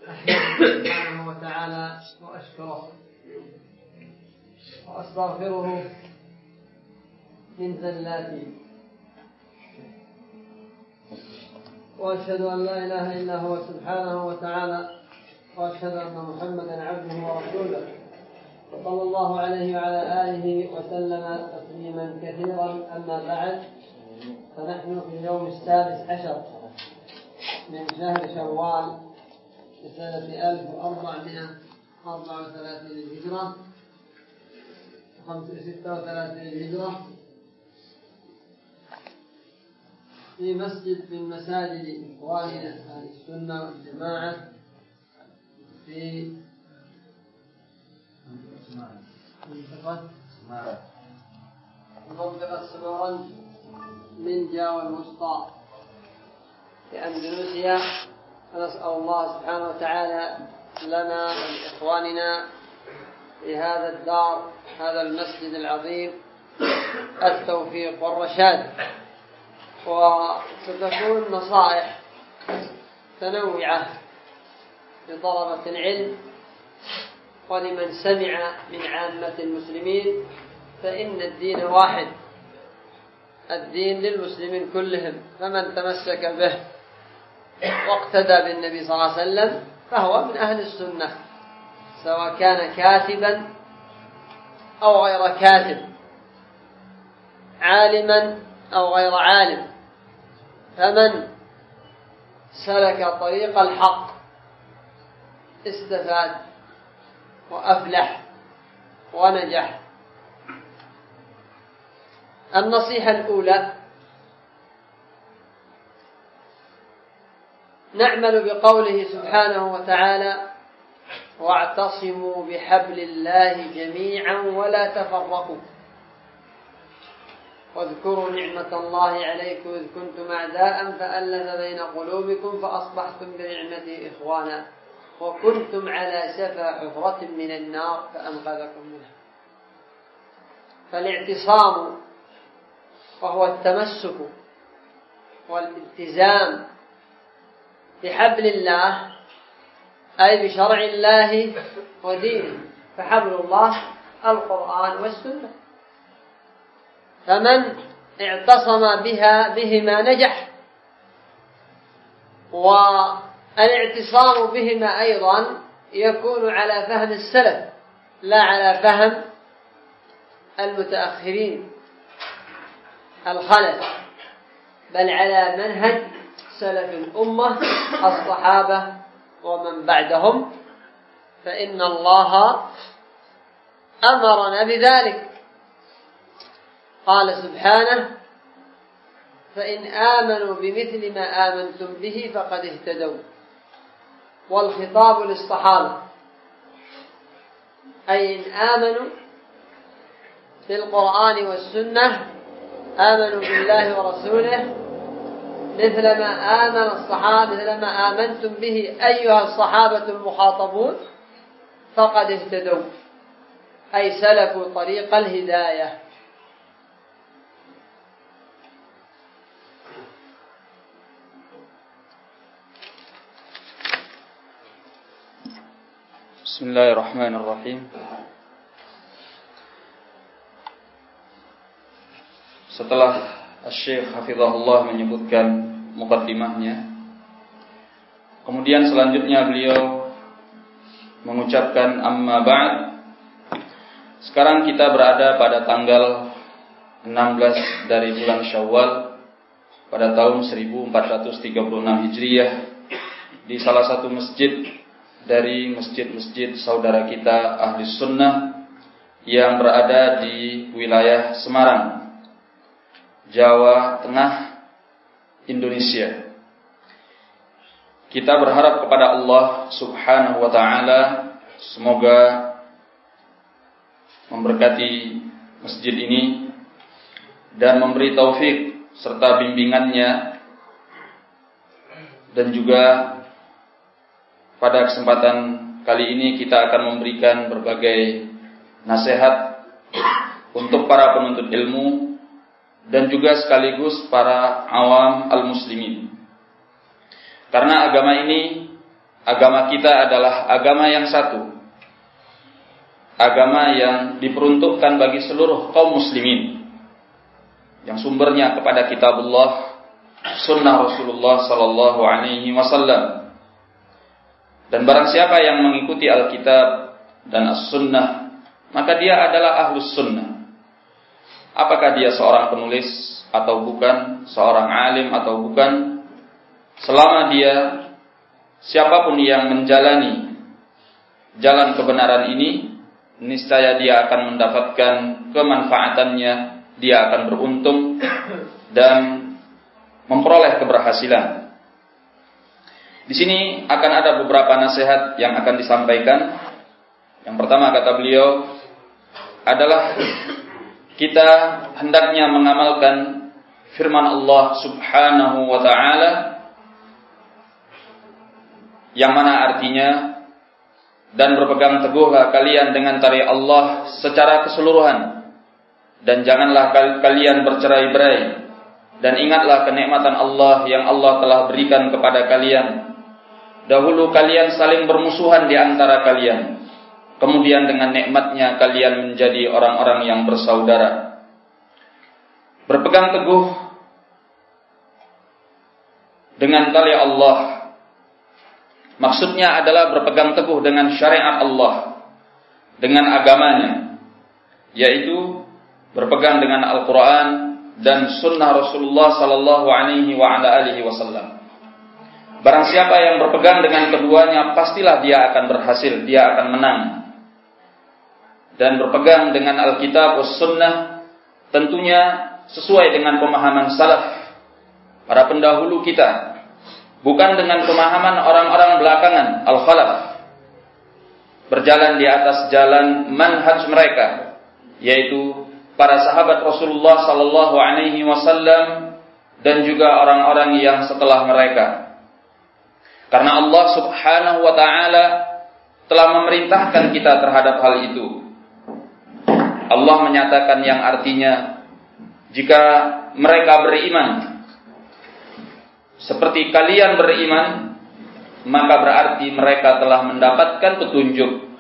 أحمده سبحانه وتعالى وأشكره وأستغفره من زلاتي، وأشهد أن لا إله إلا هو سبحانه وتعالى، وأشهد أن محمدا عبده ورسوله، صلى الله عليه وعلى آله وسلم تسليما كثيرا. أما بعد، فنحن في اليوم 16 من شهر شوال لسنة 1434 للهجرة 36 للهجرة، في مسجد من مساجد إخواننا أهل السنة والجماعة في منطقة سمارنج من جاوة الوسطى في أندونيسيا. ونسأل الله سبحانه وتعالى لنا ولإخواننا في هذا الدار، هذا المسجد العظيم، التوفيق والرشاد. وستكون نصائح متنوعة لطلبة العلم ولمن سمع من عامة المسلمين، فإن الدين واحد، الدين للمسلمين كلهم، فمن تمسك به واقتدى بالنبي صلى الله عليه وسلم فهو من أهل السنة، سواء كان كاتبا أو غير كاتب، عالما أو غير عالم. فمن سلك طريق الحق استفاد وأفلح ونجح. النصيحة الأولى: نعمل بقوله سبحانه وتعالى: واعتصموا بحبل الله جميعا ولا تفرقوا واذكروا نعمة الله عليكم إذ كنتم أعداء فألف بين قلوبكم فأصبحتم بنعمته إخوانا وكنتم على شفا حفرة من النار فأنقذكم منها. فالاعتصام وهو التمسك والالتزام بحبل الله، أي بشرع الله ودينه، فحبل الله القرآن والسنة. فمن اعتصم بهما نجح. والاعتصام بهما أيضا يكون على فهم السلف لا على فهم المتأخرين الخلف، بل على منهج سلف الأمة الصحابة ومن بعدهم، فإن الله أمرنا بذلك. قال سبحانه: فإن آمنوا بمثل ما آمنتم به فقد اهتدوا. والخطاب للصحابة، أي إن آمنوا بالقرآن والسنة، آمنوا بالله ورسوله مثل ما آمن الصحابة، مثل ما آمنتم به أيها الصحابة المخاطبون، فقد اهتدوا، أي سلكوا طريق الهداية. Bismillahirrahmanirrahim. Setelah Syekh Hafizahullah menyebutkan muqaddimahnya, kemudian selanjutnya beliau mengucapkan amma ba'd. Sekarang kita berada pada tanggal 16 dari bulan Syawal pada tahun 1436 Hijriah di salah satu masjid dari masjid-masjid saudara kita Ahli Sunnah yang berada di wilayah Semarang, Jawa Tengah, Indonesia. Kita berharap kepada Allah Subhanahu wa ta'ala semoga memberkati masjid ini dan memberi taufik serta bimbingannya, dan juga pada kesempatan kali ini kita akan memberikan berbagai nasihat untuk para penuntut ilmu dan juga sekaligus para awam al-muslimin. Karena agama ini agama kita adalah agama yang satu, agama yang diperuntukkan bagi seluruh kaum muslimin, yang sumbernya kepada kitabullah, sunnah Rasulullah sallallahu alaihi wasallam. Dan barang siapa yang mengikuti Alkitab dan As-Sunnah, maka dia adalah ahlus sunnah. Apakah dia seorang penulis atau bukan, seorang alim atau bukan, selama dia, siapapun yang menjalani jalan kebenaran ini, niscaya dia akan mendapatkan kemanfaatannya, dia akan beruntung dan memperoleh keberhasilan. Di sini akan ada beberapa nasihat yang akan disampaikan. Yang pertama, kata beliau, adalah kita hendaknya mengamalkan firman Allah Subhanahu wa ta'ala, yang mana artinya, dan berpegang teguhlah kalian dengan tali Allah secara keseluruhan, dan janganlah kalian bercerai-berai, dan ingatlah kenikmatan Allah yang Allah telah berikan kepada kalian. Dahulu kalian saling bermusuhan di antara kalian, kemudian dengan nikmatnya kalian menjadi orang-orang yang bersaudara. Berpegang teguh dengan tali Allah, maksudnya adalah berpegang teguh dengan syariat Allah, dengan agamanya, yaitu berpegang dengan Al-Quran dan sunnah Rasulullah sallallahu alaihi wasallam. Barang siapa yang berpegang dengan keduanya, pastilah dia akan berhasil, dia akan menang. Dan berpegang dengan Alkitab was sunnah tentunya sesuai dengan pemahaman salaf, para pendahulu kita, bukan dengan pemahaman orang-orang belakangan, al-khalaf, berjalan di atas jalan manhaj mereka, yaitu para sahabat Rasulullah sallallahu alaihi wasallam dan juga orang-orang yang setelah mereka. Karena Allah Subhanahu wa ta'ala telah memerintahkan kita terhadap hal itu. Allah menyatakan yang artinya, jika mereka beriman seperti kalian beriman, maka berarti mereka telah mendapatkan petunjuk.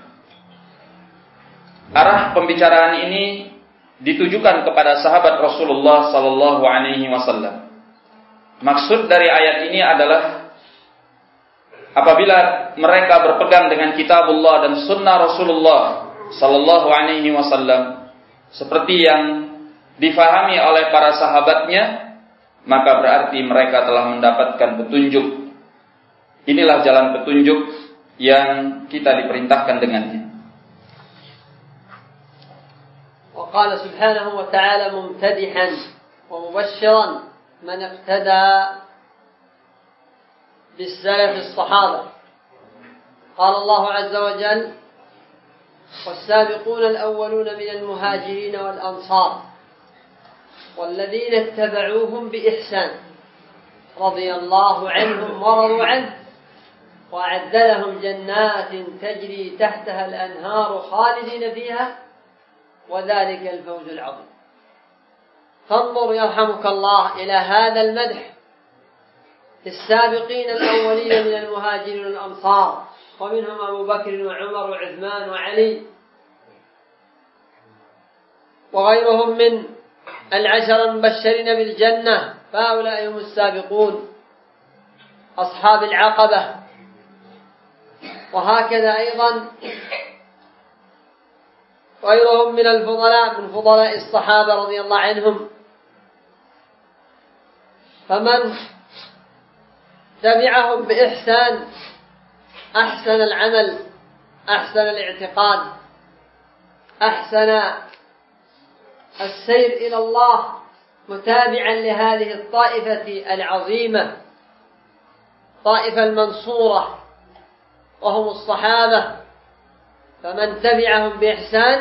Arah pembicaraan ini ditujukan kepada sahabat Rasulullah sallallahu alaihi wasallam. Maksud dari ayat ini adalah apabila mereka berpegang dengan kitabullah dan sunnah Rasulullah sallallahu alaihi wasallam seperti yang difahami oleh para sahabatnya, maka berarti mereka telah mendapatkan petunjuk. Inilah jalan petunjuk yang kita diperintahkan dengannya. وقال سبحانه وتعالى ممتدحا ومبشرا من اقتدى بالسلف الصحابة. قال الله عز وجل: والسابقون الأولون من المهاجرين والأنصار والذين اتبعوهم بإحسان رضي الله عنهم ورضوا عنه وأعد لهم جنات تجري تحتها الأنهار خالدين فيها وذلك الفوز العظيم. فانظر يرحمك الله إلى هذا المدح للسابقين الأولين من المهاجرين والأنصار، ومنهم أبو بكر وعمر وعثمان وعلي وغيرهم من العشر المبشرين بالجنة، فهؤلاء هم السابقون أصحاب العقبة. وهكذا أيضا غيرهم من الفضلاء من فضلاء الصحابة رضي الله عنهم. فمن تبعهم بإحسان أحسن العمل، أحسن الاعتقاد، أحسن السير إلى الله، متابعا لهذه الطائفة العظيمة، طائفة المنصورة وهم الصحابة. فمن تبعهم بإحسان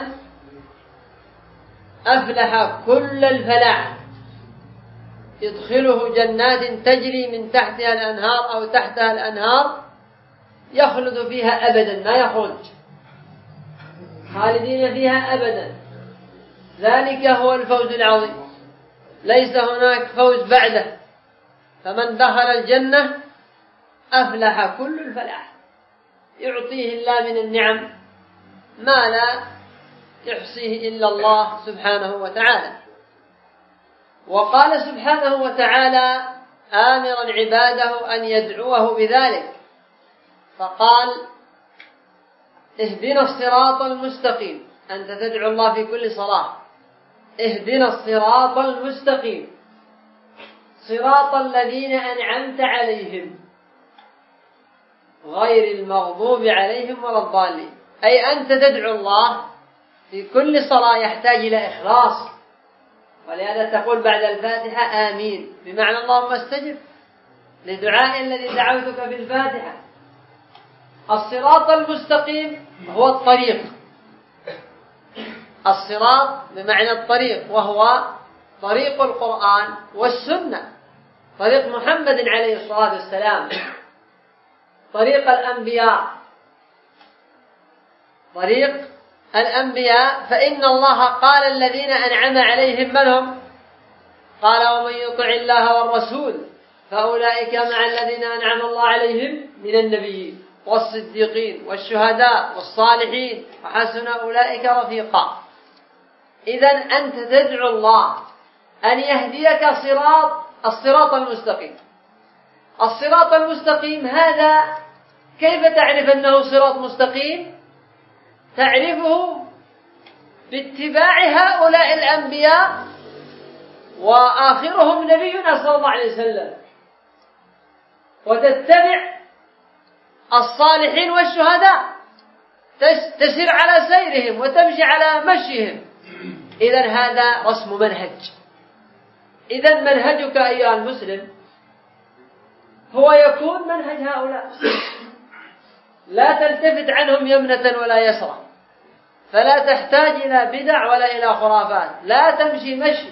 أفلح كل الفلاح، يدخله جنات تجري من تحتها الأنهار أو تحتها الأنهار يخلد فيها أبدا، ما يخرج، خالدين فيها أبدا. ذلك هو الفوز العظيم، ليس هناك فوز بعده. فمن دخل الجنة أفلح كل الفلاح. يعطيه الله من النعم ما لا يحصيه إلا الله سبحانه وتعالى. وقال سبحانه وتعالى آمرا عباده أن يدعوه بذلك، فقال اهدنا الصراط المستقيم. أنت تدعو الله في كل صلاة اهدنا الصراط المستقيم صراط الذين أنعمت عليهم غير المغضوب عليهم ولا الضالين. أي أنت تدعو الله في كل صلاة يحتاج إلى إخلاص، ولهذا تقول بعد الفاتحة آمين، بمعنى اللهم استجب لدعاء الذي دعوتك في الفاتحة. الصراط المستقيم هو الطريق، الصراط بمعنى الطريق، وهو طريق القرآن والسنة، طريق محمد عليه الصلاة والسلام، طريق الأنبياء، طريق الأنبياء. فإن الله قال الذين أنعم عليهم من هم؟ قال ومن يطع الله والرسول فأولئك مع الذين أنعم الله عليهم من النبيين والصديقين والشهداء والصالحين وحسن أولئك رفيقا. إذن أنت تدعو الله أن يهديك الصراط المستقيم. الصراط المستقيم هذا كيف تعرف أنه صراط مستقيم؟ تعرفه باتباع هؤلاء الأنبياء وآخرهم نبينا صلى الله عليه وسلم، وتتبع الصالحين والشهداء، تسير على سيرهم وتمشي على مشيهم. إذن هذا رسم منهج. إذن منهجك أيها المسلم هو يكون منهج هؤلاء، لا تلتفت عنهم يمنة ولا يسرى، فلا تحتاج إلى بدع ولا إلى خرافات، لا تمشي مشي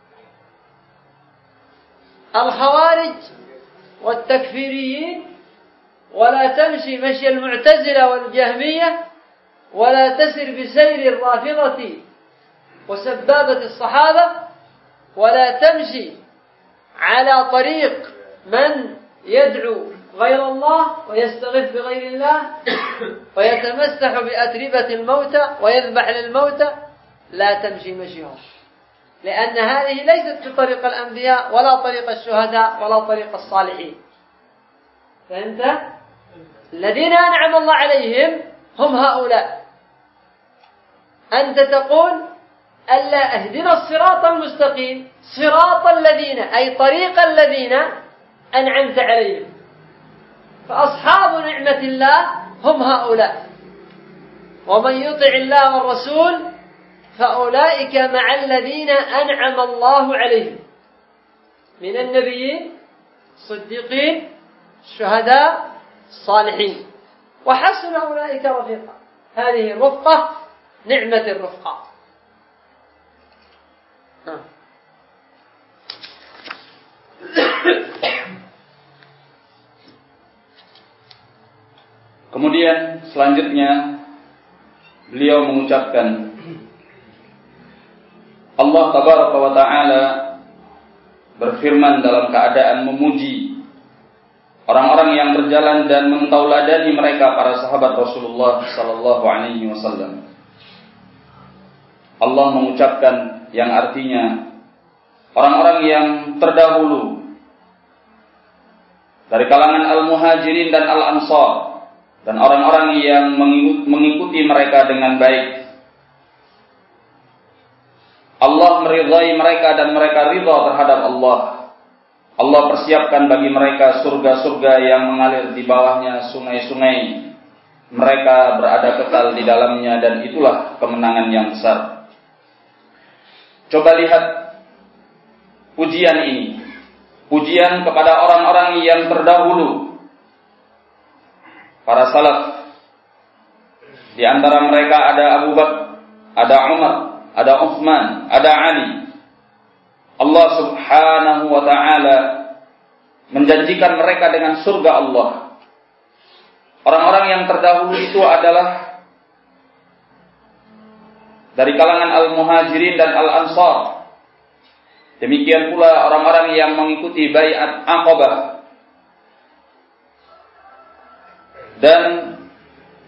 الخوارج والتكفيريين، ولا تمشي مشي المعتزلة والجهمية، ولا تسر بسير الرافضة وسبابة الصحابة، ولا تمشي على طريق من يدعو غير الله ويستغيث بغير الله ويتمسح بأتربة الموتى ويذبح للموتى. لا تمشي مشيهم، لأن هذه ليست بطريق الأنبياء ولا طريق الشهداء ولا طريق الصالحين. فهمت؟ الذين أنعم الله عليهم هم هؤلاء. أنت تقول ألا أهدنا الصراط المستقيم صراط الذين، أي طريق الذين أنعمت عليهم. فأصحاب نعمة الله هم هؤلاء. ومن يطع الله والرسول فأولئك مع الذين أنعم الله عليهم من النبيين الصديقين الشهداء الصالحين وحسن أولئك رفيقا. هذه الرفقة نعمة الرفقة. Kemudian selanjutnya beliau mengucapkan, Allah tabaraka wa ta'ala berfirman dalam keadaan memuji orang-orang yang berjalan dan mentauladani mereka para sahabat Rasulullah sallallahu alaihi wasallam. Allah mengucapkan yang artinya orang-orang yang terdahulu dari kalangan al-muhajirin dan al-ansar, dan orang-orang yang mengikuti mereka dengan baik. Allah meridhai mereka dan mereka ridha terhadap Allah. Allah persiapkan bagi mereka surga-surga yang mengalir di bawahnya sungai-sungai. Mereka berada kekal di dalamnya, dan itulah kemenangan yang besar. Coba lihat pujian ini. Pujian kepada orang-orang yang terdahulu, para salaf. Di antara mereka ada Abu Bakar, ada Umar, ada Utsman, ada Ali. Allah Subhanahu wa ta'ala menjanjikan mereka dengan surga Allah. Orang-orang yang terdahulu itu adalah dari kalangan al-muhajirin dan al-ansar. Demikian pula orang-orang yang mengikuti bai'at Aqabah. Dan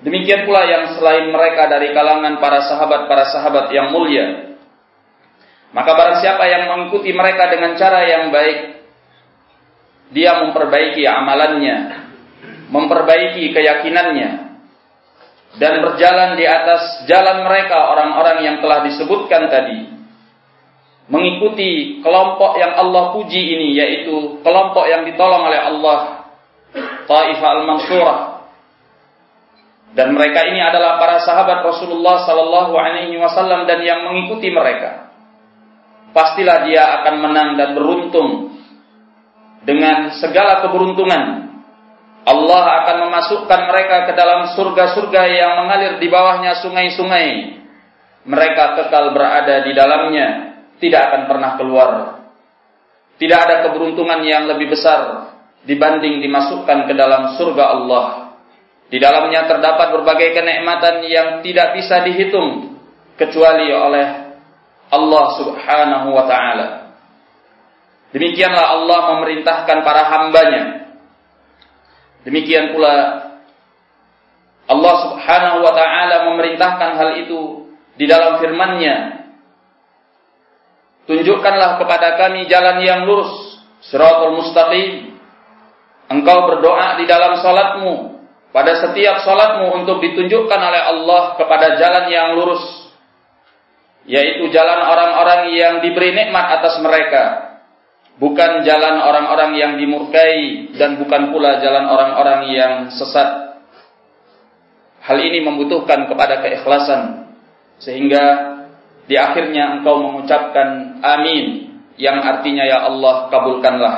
Demikian pula yang selain mereka dari kalangan para sahabat yang mulia. Maka barang siapa yang mengikuti mereka dengan cara yang baik, dia memperbaiki amalannya, memperbaiki keyakinannya, dan berjalan di atas jalan mereka orang-orang yang telah disebutkan tadi, mengikuti kelompok yang Allah puji ini, yaitu kelompok yang ditolong oleh Allah, Taifah al-Mansurah. Dan mereka ini adalah para sahabat Rasulullah sallallahu alaihi wasallam, dan yang mengikuti mereka, pastilah dia akan menang dan beruntung dengan segala keberuntungan. Allah akan memasukkan mereka ke dalam surga-surga yang mengalir di bawahnya sungai-sungai. Mereka kekal berada di dalamnya, tidak akan pernah keluar. Tidak ada keberuntungan yang lebih besar dibanding dimasukkan ke dalam surga Allah. Di dalamnya terdapat berbagai kenikmatan yang tidak bisa dihitung kecuali oleh Allah Subhanahu wa ta'ala. Demikianlah Allah memerintahkan para hambanya. Demikian pula Allah Subhanahu wa ta'ala memerintahkan hal itu di dalam firman-Nya. Tunjukkanlah kepada kami jalan yang lurus, Shiratal Mustaqim. Engkau berdoa di dalam salatmu, pada setiap salatmu, untuk ditunjukkan oleh Allah kepada jalan yang lurus, yaitu jalan orang-orang yang diberi nikmat atas mereka, bukan jalan orang-orang yang dimurkai, dan bukan pula jalan orang-orang yang sesat. Hal ini membutuhkan kepada keikhlasan, sehingga di akhirnya engkau mengucapkan amin, yang artinya ya Allah kabulkanlah.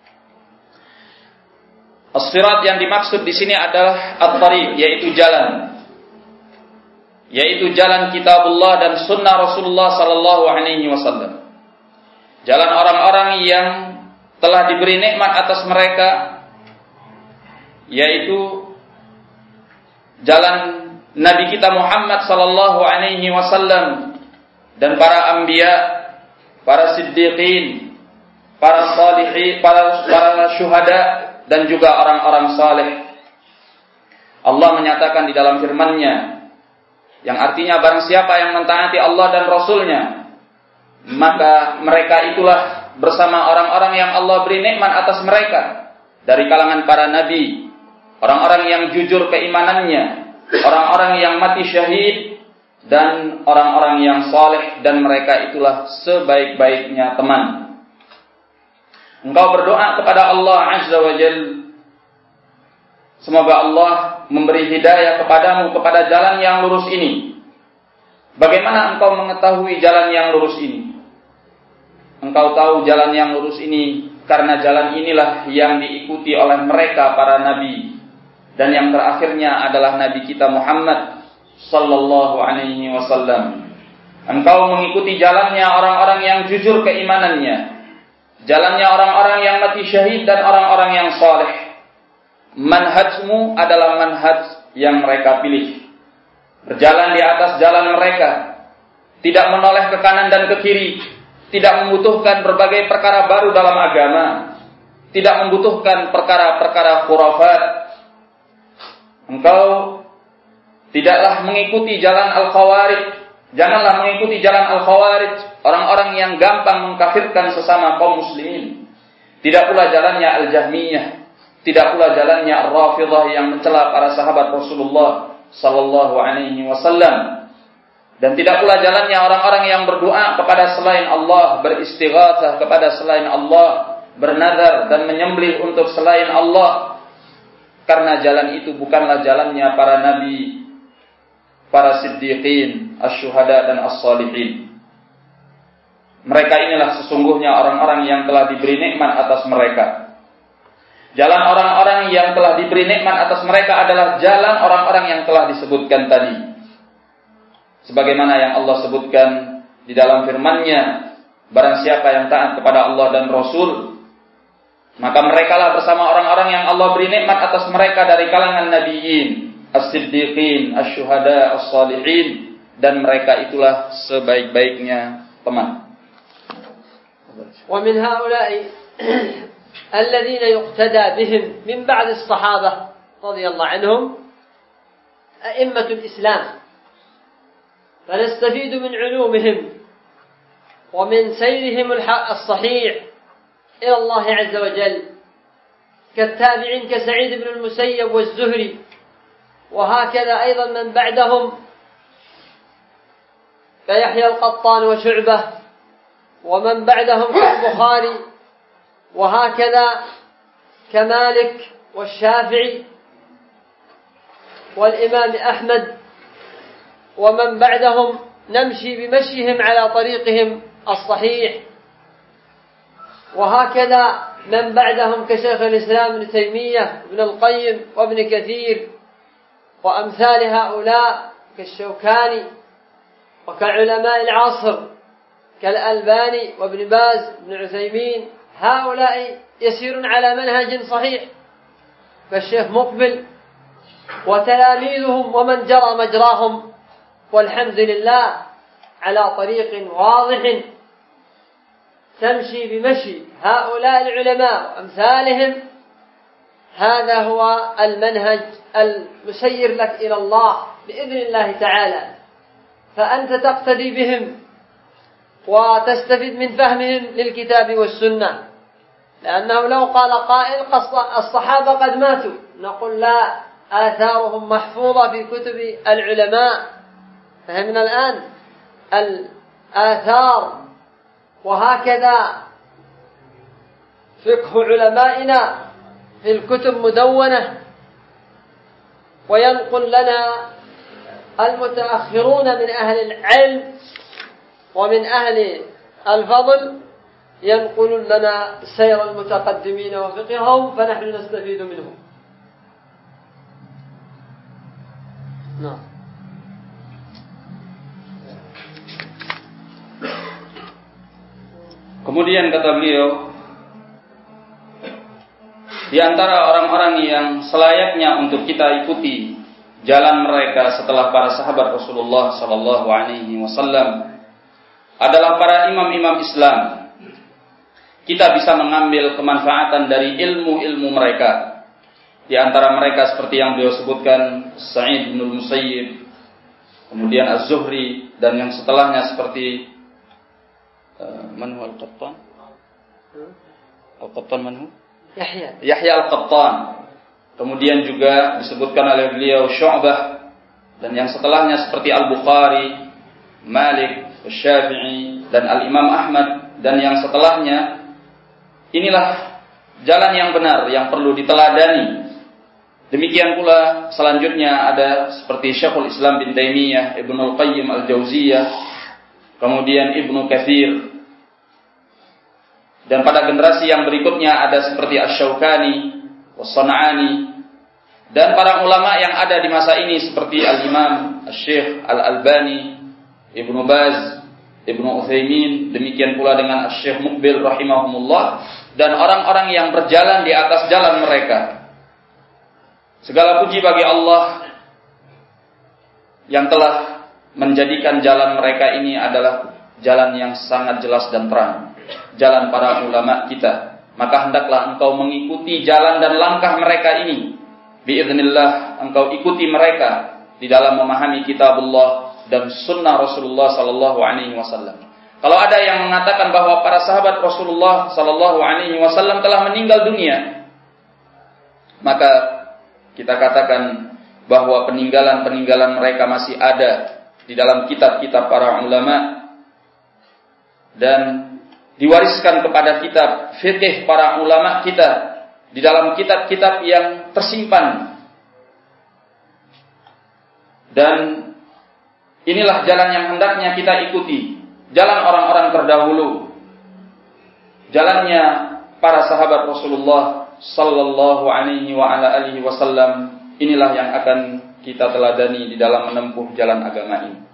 As-sirat yang dimaksud di sini adalah at-tariq, yaitu jalan. Yaitu jalan kitabullah dan sunnah Rasulullah sallallahu alaihi wasallam. Jalan orang-orang yang telah diberi nikmat atas mereka, yaitu jalan Nabi kita Muhammad sallallahu alaihi wasallam dan para anbiya, para siddiqin, para salihin, para syuhada, dan juga orang-orang saleh. Allah menyatakan di dalam firman-Nya, yang artinya barang siapa yang mentaati Allah dan Rasul-Nya, maka mereka itulah bersama orang-orang yang Allah beri nikmat atas mereka dari kalangan para nabi, orang-orang yang jujur keimanannya, orang-orang yang mati syahid, dan orang-orang yang saleh, dan mereka itulah sebaik-baiknya teman. Engkau berdoa kepada Allah Azza wa Jalla, semoga Allah memberi hidayah kepadamu kepada jalan yang lurus ini. Bagaimana engkau mengetahui jalan yang lurus ini? Engkau tahu jalan yang lurus ini karena jalan inilah yang diikuti oleh mereka para nabi, dan yang terakhirnya adalah Nabi kita Muhammad sallallahu alaihi wasallam. Engkau mengikuti jalannya orang-orang yang jujur keimanannya, jalannya orang-orang yang mati syahid dan orang-orang yang saleh. Manhajmu adalah manhaj yang mereka pilih. Berjalan di atas jalan mereka, tidak menoleh ke kanan dan ke kiri, tidak membutuhkan berbagai perkara baru dalam agama, tidak membutuhkan perkara-perkara khurafat. Engkau tidaklah mengikuti jalan al-khawarij. Janganlah mengikuti jalan al-khawarij, orang-orang yang gampang mengkafirkan sesama kaum muslimin. Tidak pula jalannya al-Jahmiyah, tidak pula jalannya ar-Rafidhah yang mencela para sahabat Rasulullah sallallahu alaihi wasallam. Dan tidak pula jalannya orang-orang yang berdoa kepada selain Allah, beristighatsah kepada selain Allah, bernazar dan menyembelih untuk selain Allah. Karena jalan itu bukanlah jalannya para nabi, para siddiqin, asy-syuhada dan as-salihin. Mereka inilah sesungguhnya orang-orang yang telah diberi nikmat atas mereka. Jalan orang-orang yang telah diberi nikmat atas mereka adalah jalan orang-orang yang telah disebutkan tadi. Sebagaimana yang Allah sebutkan di dalam firman-Nya, barang siapa yang taat kepada Allah dan Rasul, maka merekalah bersama orang-orang yang Allah beri nikmat atas mereka dari kalangan nabiyyin, as-siddiqin, asy-syuhada, as-salihin, dan mereka itulah sebaik-baiknya teman. ومن هؤلاء الذين يقتدى بهم من بعد الصحابة رضي الله عنهم أئمة الإسلام، فنستفيد من علومهم ومن سيرهم الصحيح إلى الله عز وجل، كالتابعين كسعيد بن المسيب والزهري، وهكذا أيضا من بعدهم كيحيى القطان وشعبة، ومن بعدهم كالبخاري، وهكذا كمالك والشافعي والإمام أحمد، ومن بعدهم نمشي بمشيهم على طريقهم الصحيح، وهكذا من بعدهم كشيخ الإسلام ابن تيمية ابن القيم وابن كثير وأمثال هؤلاء كالشوكاني، وكعلماء العصر كالألباني وابن باز وابن عثيمين. هؤلاء يسيرون على منهج صحيح، كالشيخ مقبل وتلاميذهم ومن جرى مجراهم، والحمد لله على طريق واضح تمشي بمشي هؤلاء العلماء وأمثالهم. هذا هو المنهج المسير لك إلى الله بإذن الله تعالى، فأنت تقتدي بهم وتستفيد من فهمهم للكتاب والسنة، لأنه لو قال قائل الصحابة قد ماتوا، نقول لا، آثارهم محفوظة في كتب العلماء. فهمنا الآن الآثار، وهكذا فقه علمائنا في الكتب مدونة، وينقل لنا المتأخرون من أهل العلم ومن أهل الفضل ينقلون لنا سير المتقدمين وفقههم، فنحن نستفيد منهم. نعم. Kemudian kata beliau, di antara orang-orang yang selayaknya untuk kita ikuti jalan mereka setelah para sahabat Rasulullah sallallahu alaihi wasallam adalah para imam-imam Islam. Kita bisa mengambil kemanfaatan dari ilmu-ilmu mereka. Di antara mereka seperti yang beliau sebutkan Sa'id bin al-Musayyib, kemudian Az-Zuhri, dan yang setelahnya seperti Manhu Al-Qattan? Al-Qattan Manhu? Yahya Al-Qattan. Kemudian juga disebutkan oleh beliau Syu'bah, dan yang setelahnya seperti Al-Bukhari, Malik, Syafi'i, dan Al-Imam Ahmad, dan yang setelahnya. Inilah jalan yang benar yang perlu diteladani. Demikian pula selanjutnya ada seperti Syekhul Islam bin Taimiyah, Ibnul Qayyim Al-Jauziyah, kemudian Ibnu Katsir. Dan pada generasi yang berikutnya ada seperti Asy-Syaukani, Was-San'ani, dan para ulama yang ada di masa ini seperti Al-Imam Asy-Syaikh Al-Albani, Ibnu Baz, Ibnu Utsaimin, demikian pula dengan Asy-Syaikh Muqbil rahimahumullah, dan orang-orang yang berjalan di atas jalan mereka. Segala puji bagi Allah yang telah menjadikan jalan mereka ini adalah jalan yang sangat jelas dan terang, jalan para ulama kita. Maka hendaklah engkau mengikuti jalan dan langkah mereka ini. Biiznillah engkau ikuti mereka di dalam memahami kitabullah dan sunnah Rasulullah sallallahu alaihi wasallam. Kalau ada yang mengatakan bahwa para sahabat Rasulullah sallallahu alaihi wasallam telah meninggal dunia, maka kita katakan bahwa peninggalan-peninggalan mereka masih ada di dalam kitab-kitab para ulama dan diwariskan kepada kitab fikih para ulama kita di dalam kitab-kitab yang tersimpan. Dan inilah jalan yang hendaknya kita ikuti, jalan orang-orang terdahulu, jalannya para sahabat Rasulullah sallallahu alaihi wa ala alihi wasallam. Inilah yang akan kita teladani di dalam menempuh jalan agama ini.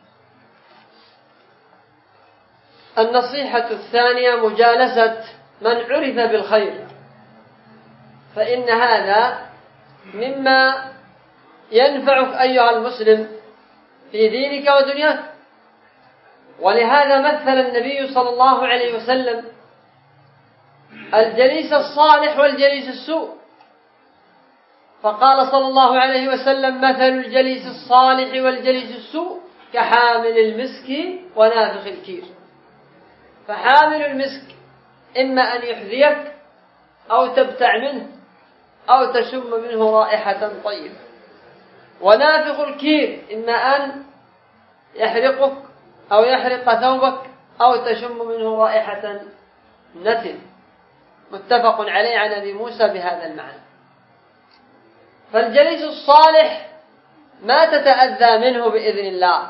النصيحة الثانية مجالسة من عرف بالخير، فإن هذا مما ينفعك أيها المسلم في دينك ودنياك. ولهذا مثل النبي صلى الله عليه وسلم الجليس الصالح والجليس السوء، فقال صلى الله عليه وسلم: مثل الجليس الصالح والجليس السوء كحامل المسك ونافخ الكير. فحامل المسك إما أن يحذيك أو تبتع منه أو تشم منه رائحة طيبة، ونافخ الكير إما أن يحرقك أو يحرق ثوبك أو تشم منه رائحة نتن. متفق عليه عن أبي موسى بهذا المعنى. فالجليس الصالح ما تتأذى منه بإذن الله،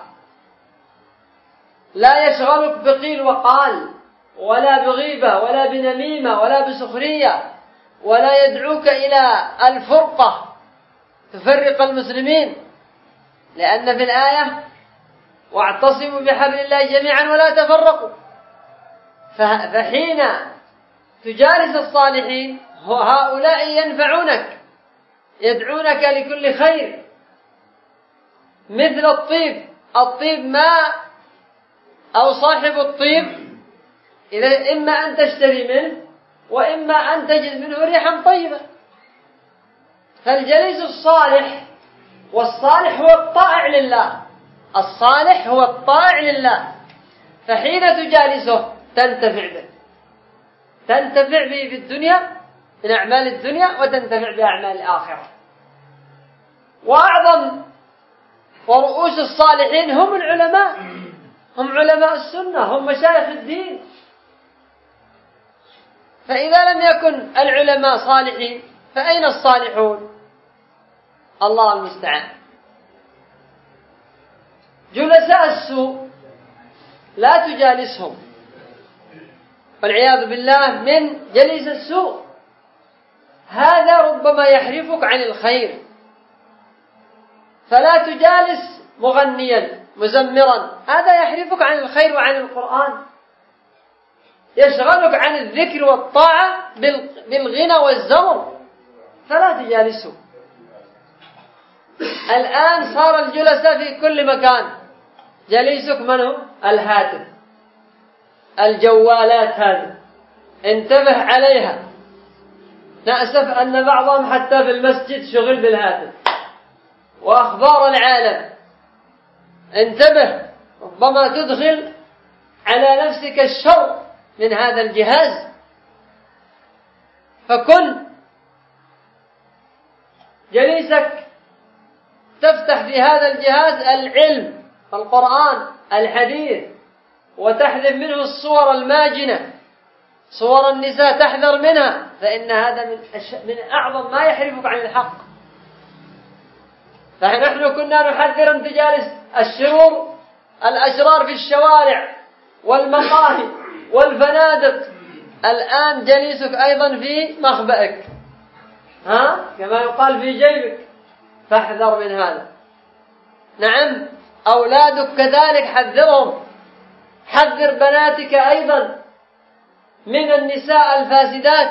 لا يشغلك بقيل وقال ولا بغيبة ولا بنميمة ولا بسخرية، ولا يدعوك إلى الفرقة تفرق المسلمين، لأن في الآية: واعتصموا بحبل الله جميعا ولا تفرقوا. فحين تجالس الصالحين هؤلاء ينفعونك، يدعونك لكل خير، مثل الطيب ماء أو صاحب الطيب إذا إما أن تشتري منه وإما أن تجد منه ريحا طيبة. فالجليس الصالح، والصالح هو الطائع لله، الصالح هو الطائع لله، فحين تجالسه تنتفع به في الدنيا من أعمال الدنيا، وتنتفع بأعمال الآخرة. وأعظم ورؤوس الصالحين هم العلماء، هم علماء السنة، هم مشايخ الدين. فإذا لم يكن العلماء صالحين فأين الصالحون؟ الله المستعان. جلساء السوء لا تجالسهم، والعياذ بالله من جليس السوء. هذا ربما يحرفك عن الخير، فلا تجالس مغنيا مزمرا، هذا يحرفك عن الخير وعن القرآن، يشغلك عن الذكر والطاعة بالغنى والزمر، فلا تجالسه. الآن صار الجلساء في كل مكان. جليسك من هو؟ الهاتف، الجوالات هذه، انتبه عليها. نأسف أن بعضهم حتى في المسجد شغل بالهاتف وأخبار العالم. انتبه، ربما تدخل على نفسك الشر من هذا الجهاز. فكن جليسك تفتح في هذا الجهاز العلم، القرآن، الحديث، وتحذف منه الصور الماجنة، صور النساء تحذر منها، فإن هذا من أعظم ما يحرفك عن الحق. فنحن كنا نحذر أن تجالس الأشرار في الشوارع والمقاهي والفنادق. الآن جليسك أيضا في مخبئك، كما يقال في جيبك، فاحذر من هذا. نعم، أولادك كذلك حذرهم، حذر بناتك أيضا من النساء الفاسدات.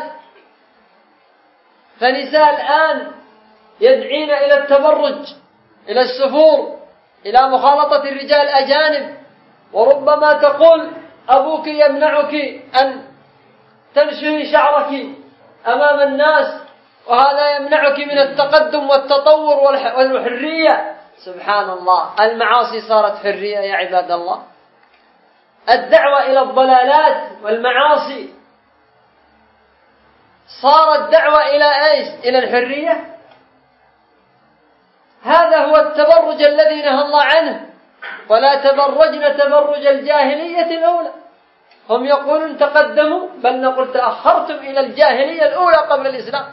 فنساء الآن يدعين إلى التبرج، إلى السفور، إلى مخالطة الرجال الأجانب، وربما تقول أبوك يمنعك أن تنشري شعرك أمام الناس، وهذا يمنعك من التقدم والتطور والحرية. سبحان الله، المعاصي صارت حرية يا عباد الله. الدعوة إلى الضلالات والمعاصي صارت دعوة إلى إيش؟ إلى الحرية. هذا هو التبرج الذي نهى الله عنه: ولا تبرجن تبرج الجاهلية الأولى. هم يقولون تقدموا، بل نقول تأخرتم إلى الجاهلية الأولى قبل الإسلام.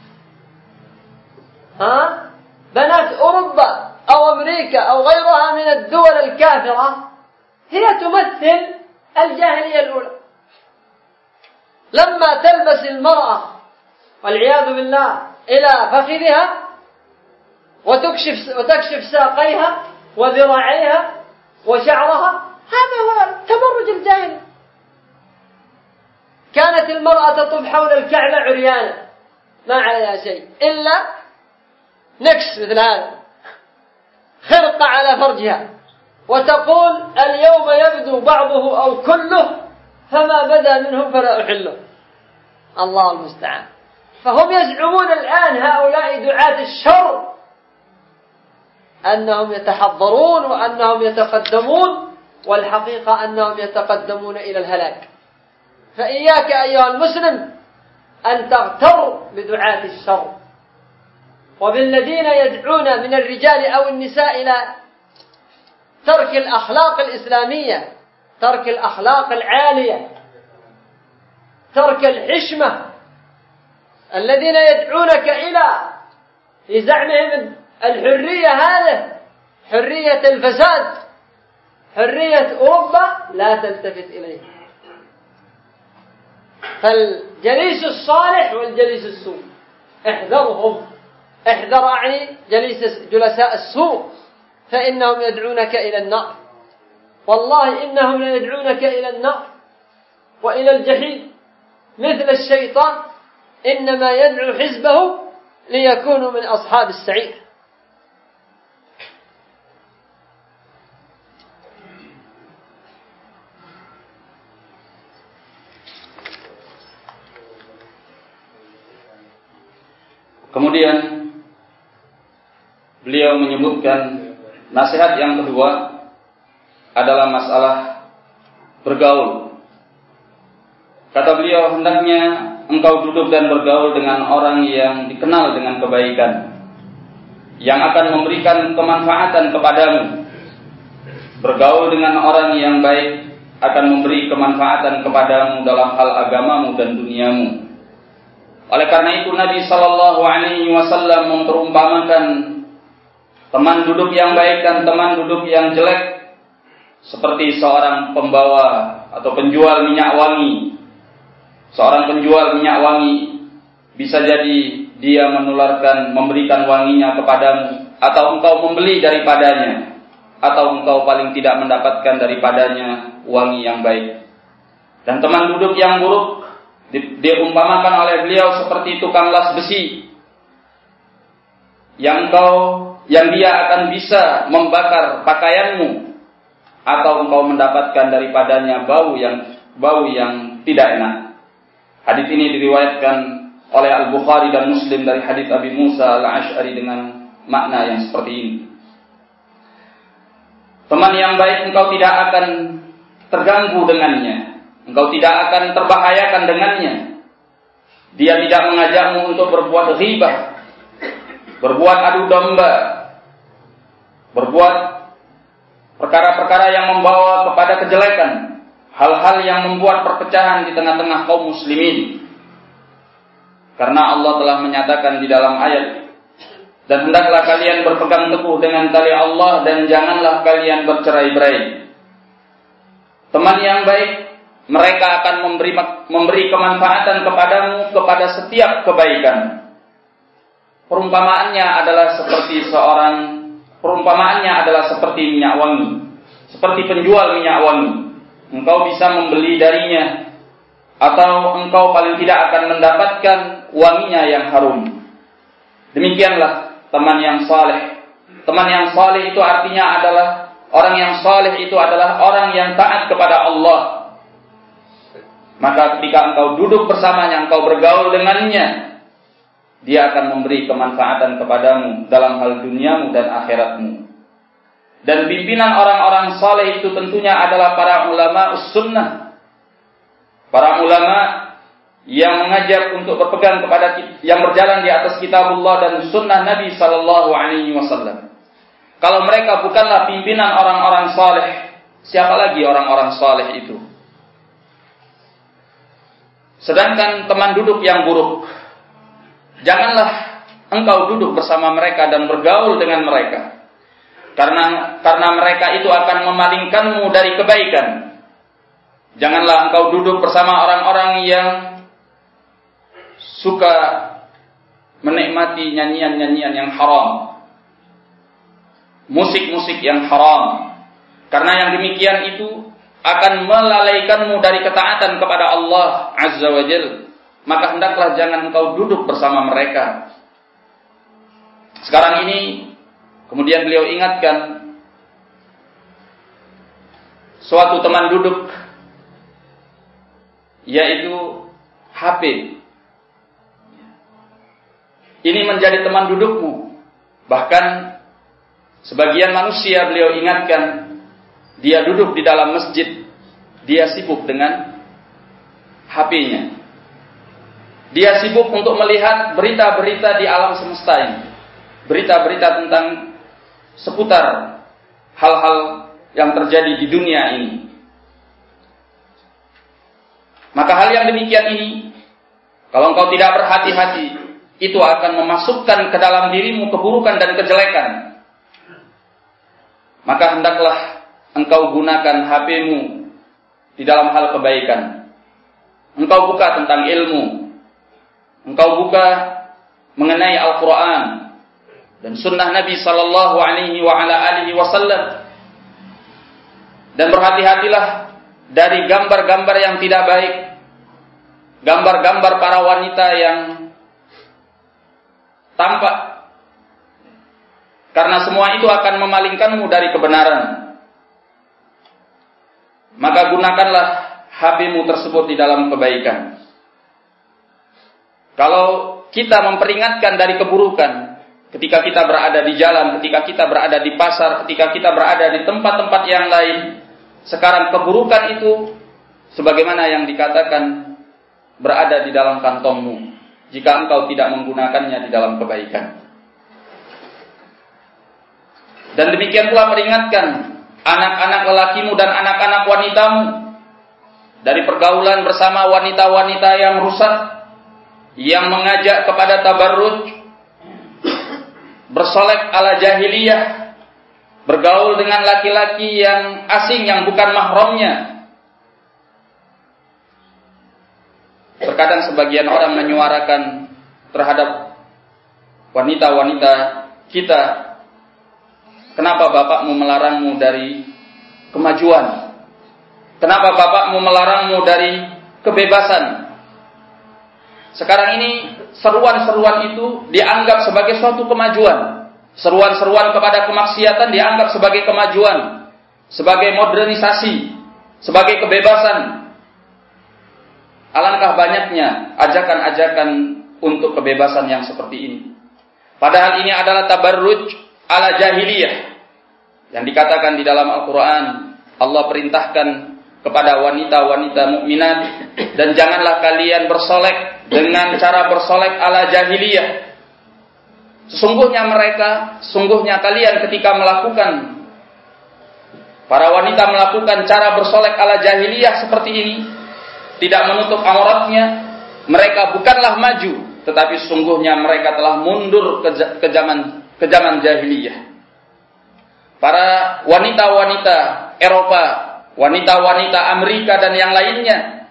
بنات أوروبا أو أمريكا أو غيرها من الدول الكافرة هي تمثل الجاهلية الأولى. لما تلبس المرأة والعياذ بالله إلى فخذها وتكشف ساقيها وذراعيها وشعرها، هذا هو التبرج الجاهلي. كانت المرأة تطوف حول الكعبة عريانة ما عليها شيء إلا نكس مثل هذا، خرقة على فرجها، وتقول اليوم يبدو بعضه أو كله، فما بدا منه فلا أحله. الله المستعان. فهم يزعمون الآن هؤلاء دعاة الشر أنهم يتحضرون وأنهم يتقدمون، والحقيقة أنهم يتقدمون إلى الهلاك. فإياك أيها المسلم أن تغتر بدعاة الشر وبالذين يدعون من الرجال أو النساء إلى ترك الأخلاق الإسلامية، ترك الأخلاق العالية، ترك الحشمة، الذين يدعونك إلى لزعمهم الحرية، هذه حرية الفساد، حرية أوروبا، لا تلتفت إليه. فالجليس الصالح والجليس السوء احذرهم، احذر أعني جلساء السوء، فإنهم يدعونك إلى النار، والله إنهم لا يدعونك إلى النار وإلى الجحيم، مثل الشيطان إنما يدعو حزبه ليكونوا من أصحاب السعير. Kemudian beliau menyebutkan nasihat yang kedua adalah masalah bergaul. Kata beliau, hendaknya engkau duduk dan bergaul dengan orang yang dikenal dengan kebaikan, yang akan memberikan kemanfaatan kepadamu. Bergaul dengan orang yang baik akan memberi kemanfaatan kepadamu dalam hal agamamu dan duniamu. Oleh karena itu Nabi SAW memperumpamakan teman duduk yang baik dan teman duduk yang jelek seperti seorang pembawa atau penjual minyak wangi. Seorang penjual minyak wangi bisa jadi dia menularkan, memberikan wanginya kepadamu, atau engkau membeli daripadanya, atau engkau paling tidak mendapatkan daripadanya wangi yang baik. Dan teman duduk yang buruk diumpamakan oleh beliau seperti tukang las besi yang dia akan bisa membakar pakaianmu, atau engkau mendapatkan daripadanya bau yang tidak enak. Hadis ini diriwayatkan oleh Al-Bukhari dan Muslim dari hadis Abi Musa Al-Asy'ari dengan makna yang seperti ini. Teman yang baik engkau tidak akan terganggu dengannya, engkau tidak akan terbahayakan dengannya. Dia tidak mengajakmu untuk berbuat ghibah, berbuat adu domba, berbuat perkara-perkara yang membawa kepada kejelekan, hal-hal yang membuat perpecahan di tengah-tengah kaum muslimin. Karena Allah telah menyatakan di dalam ayat, dan hendaklah kalian berpegang teguh dengan tali Allah dan janganlah kalian bercerai-berai. Teman yang baik, mereka akan memberi kemanfaatan kepadamu kepada setiap kebaikan. Perumpamaannya adalah seperti minyak wangi, seperti penjual minyak wangi. Engkau bisa membeli darinya, atau engkau paling tidak akan mendapatkan wanginya yang harum. Demikianlah teman yang saleh. Teman yang saleh itu artinya adalah orang yang saleh itu adalah orang yang taat kepada Allah. Maka ketika engkau duduk bersamanya, engkau bergaul dengannya, dia akan memberi kemanfaatan kepadamu dalam hal duniamu dan akhiratmu. Dan pimpinan orang-orang saleh itu tentunya adalah para ulama us-sunnah. Para ulama yang mengajak untuk berpegang kepada, yang berjalan di atas kitabullah dan sunnah Nabi SAW. Kalau mereka bukanlah pimpinan orang-orang saleh, siapa lagi orang-orang saleh itu? Sedangkan teman duduk yang buruk, janganlah engkau duduk bersama mereka dan bergaul dengan mereka. Karena mereka itu akan memalingkanmu dari kebaikan. Janganlah engkau duduk bersama orang-orang yang suka menikmati nyanyian-nyanyian yang haram, musik-musik yang haram. Karena yang demikian itu akan melalaikanmu dari ketaatan kepada Allah Azza wa Jalla. Maka hendaklah jangan engkau duduk bersama mereka. Sekarang ini kemudian beliau ingatkan suatu teman duduk, yaitu HP. ini menjadi teman dudukmu. Bahkan sebagian manusia beliau ingatkan, dia duduk di dalam masjid, dia sibuk dengan HP-nya. Dia sibuk untuk melihat berita-berita di alam semesta ini. Berita-berita tentang seputar hal-hal yang terjadi di dunia ini. Maka hal yang demikian ini, kalau engkau tidak berhati-hati, itu akan memasukkan ke dalam dirimu keburukan dan kejelekan. Maka hendaklah engkau gunakan HP-mu di dalam hal kebaikan. Engkau buka tentang ilmu. Engkau buka mengenai Al-Quran dan Sunnah Nabi Sallallahu Alaihi Wasallam. Dan berhati-hatilah dari gambar-gambar yang tidak baik, gambar-gambar para wanita yang tampak, karena semua itu akan memalingkanmu dari kebenaran. Maka gunakanlah HP-mu tersebut di dalam kebaikan. Kalau kita memperingatkan dari keburukan, ketika kita berada di jalan, ketika kita berada di pasar, ketika kita berada di tempat-tempat yang lain, sekarang keburukan itu sebagaimana yang dikatakan berada di dalam kantongmu jika engkau tidak menggunakannya di dalam kebaikan. Dan demikian pula peringatkan anak-anak lelakimu dan anak-anak wanitamu dari pergaulan bersama wanita-wanita yang rusak, yang mengajak kepada tabarruj, bersolek ala jahiliyah, bergaul dengan laki-laki yang asing yang bukan mahramnya. Terkadang sebagian orang menyuarakan terhadap wanita-wanita kita, kenapa bapakmu melarangmu dari kemajuan? Kenapa bapakmu melarangmu dari kebebasan? Sekarang ini seruan-seruan itu dianggap sebagai suatu kemajuan. Seruan-seruan kepada kemaksiatan dianggap sebagai kemajuan, sebagai modernisasi, sebagai kebebasan. Alangkah banyaknya ajakan-ajakan untuk kebebasan yang seperti ini. Padahal ini adalah tabarruj ala jahiliyah yang dikatakan di dalam Al-Quran. Allah perintahkan kepada wanita-wanita mukminat, dan janganlah kalian bersolek dengan cara bersolek ala jahiliyah. Sungguhnya kalian ketika melakukan, para wanita melakukan cara bersolek ala jahiliyah seperti ini, tidak menutup auratnya, mereka bukanlah maju, tetapi sungguhnya mereka telah mundur ke zaman jahiliyah. Para wanita-wanita Eropa, wanita-wanita Amerika dan yang lainnya,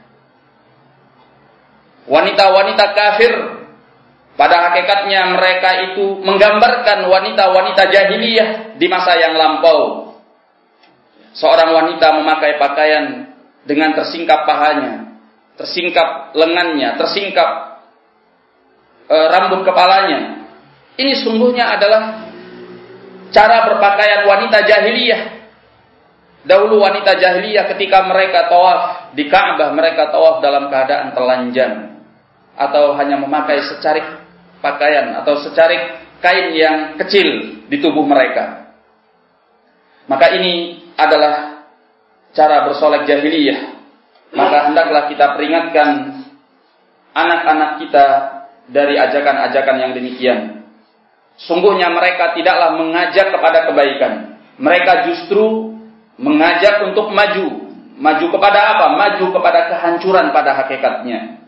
wanita-wanita kafir, pada hakikatnya mereka itu menggambarkan wanita-wanita jahiliyah di masa yang lampau. Seorang wanita memakai pakaian dengan tersingkap pahanya, tersingkap lengannya, tersingkap rambut kepalanya. Ini sungguhnya adalah cara berpakaian wanita jahiliyah. Dahulu wanita jahiliyah ketika mereka tawaf di Ka'bah, mereka tawaf dalam keadaan telanjang atau hanya memakai secarik pakaian atau secarik kain yang kecil di tubuh mereka. Maka ini adalah cara bersolek jahiliyah. Maka hendaklah kita peringatkan anak-anak kita dari ajakan-ajakan yang demikian. Sungguhnya mereka tidaklah mengajak kepada kebaikan. Mereka justru mengajak untuk maju. Maju kepada apa? Maju kepada kehancuran pada hakikatnya.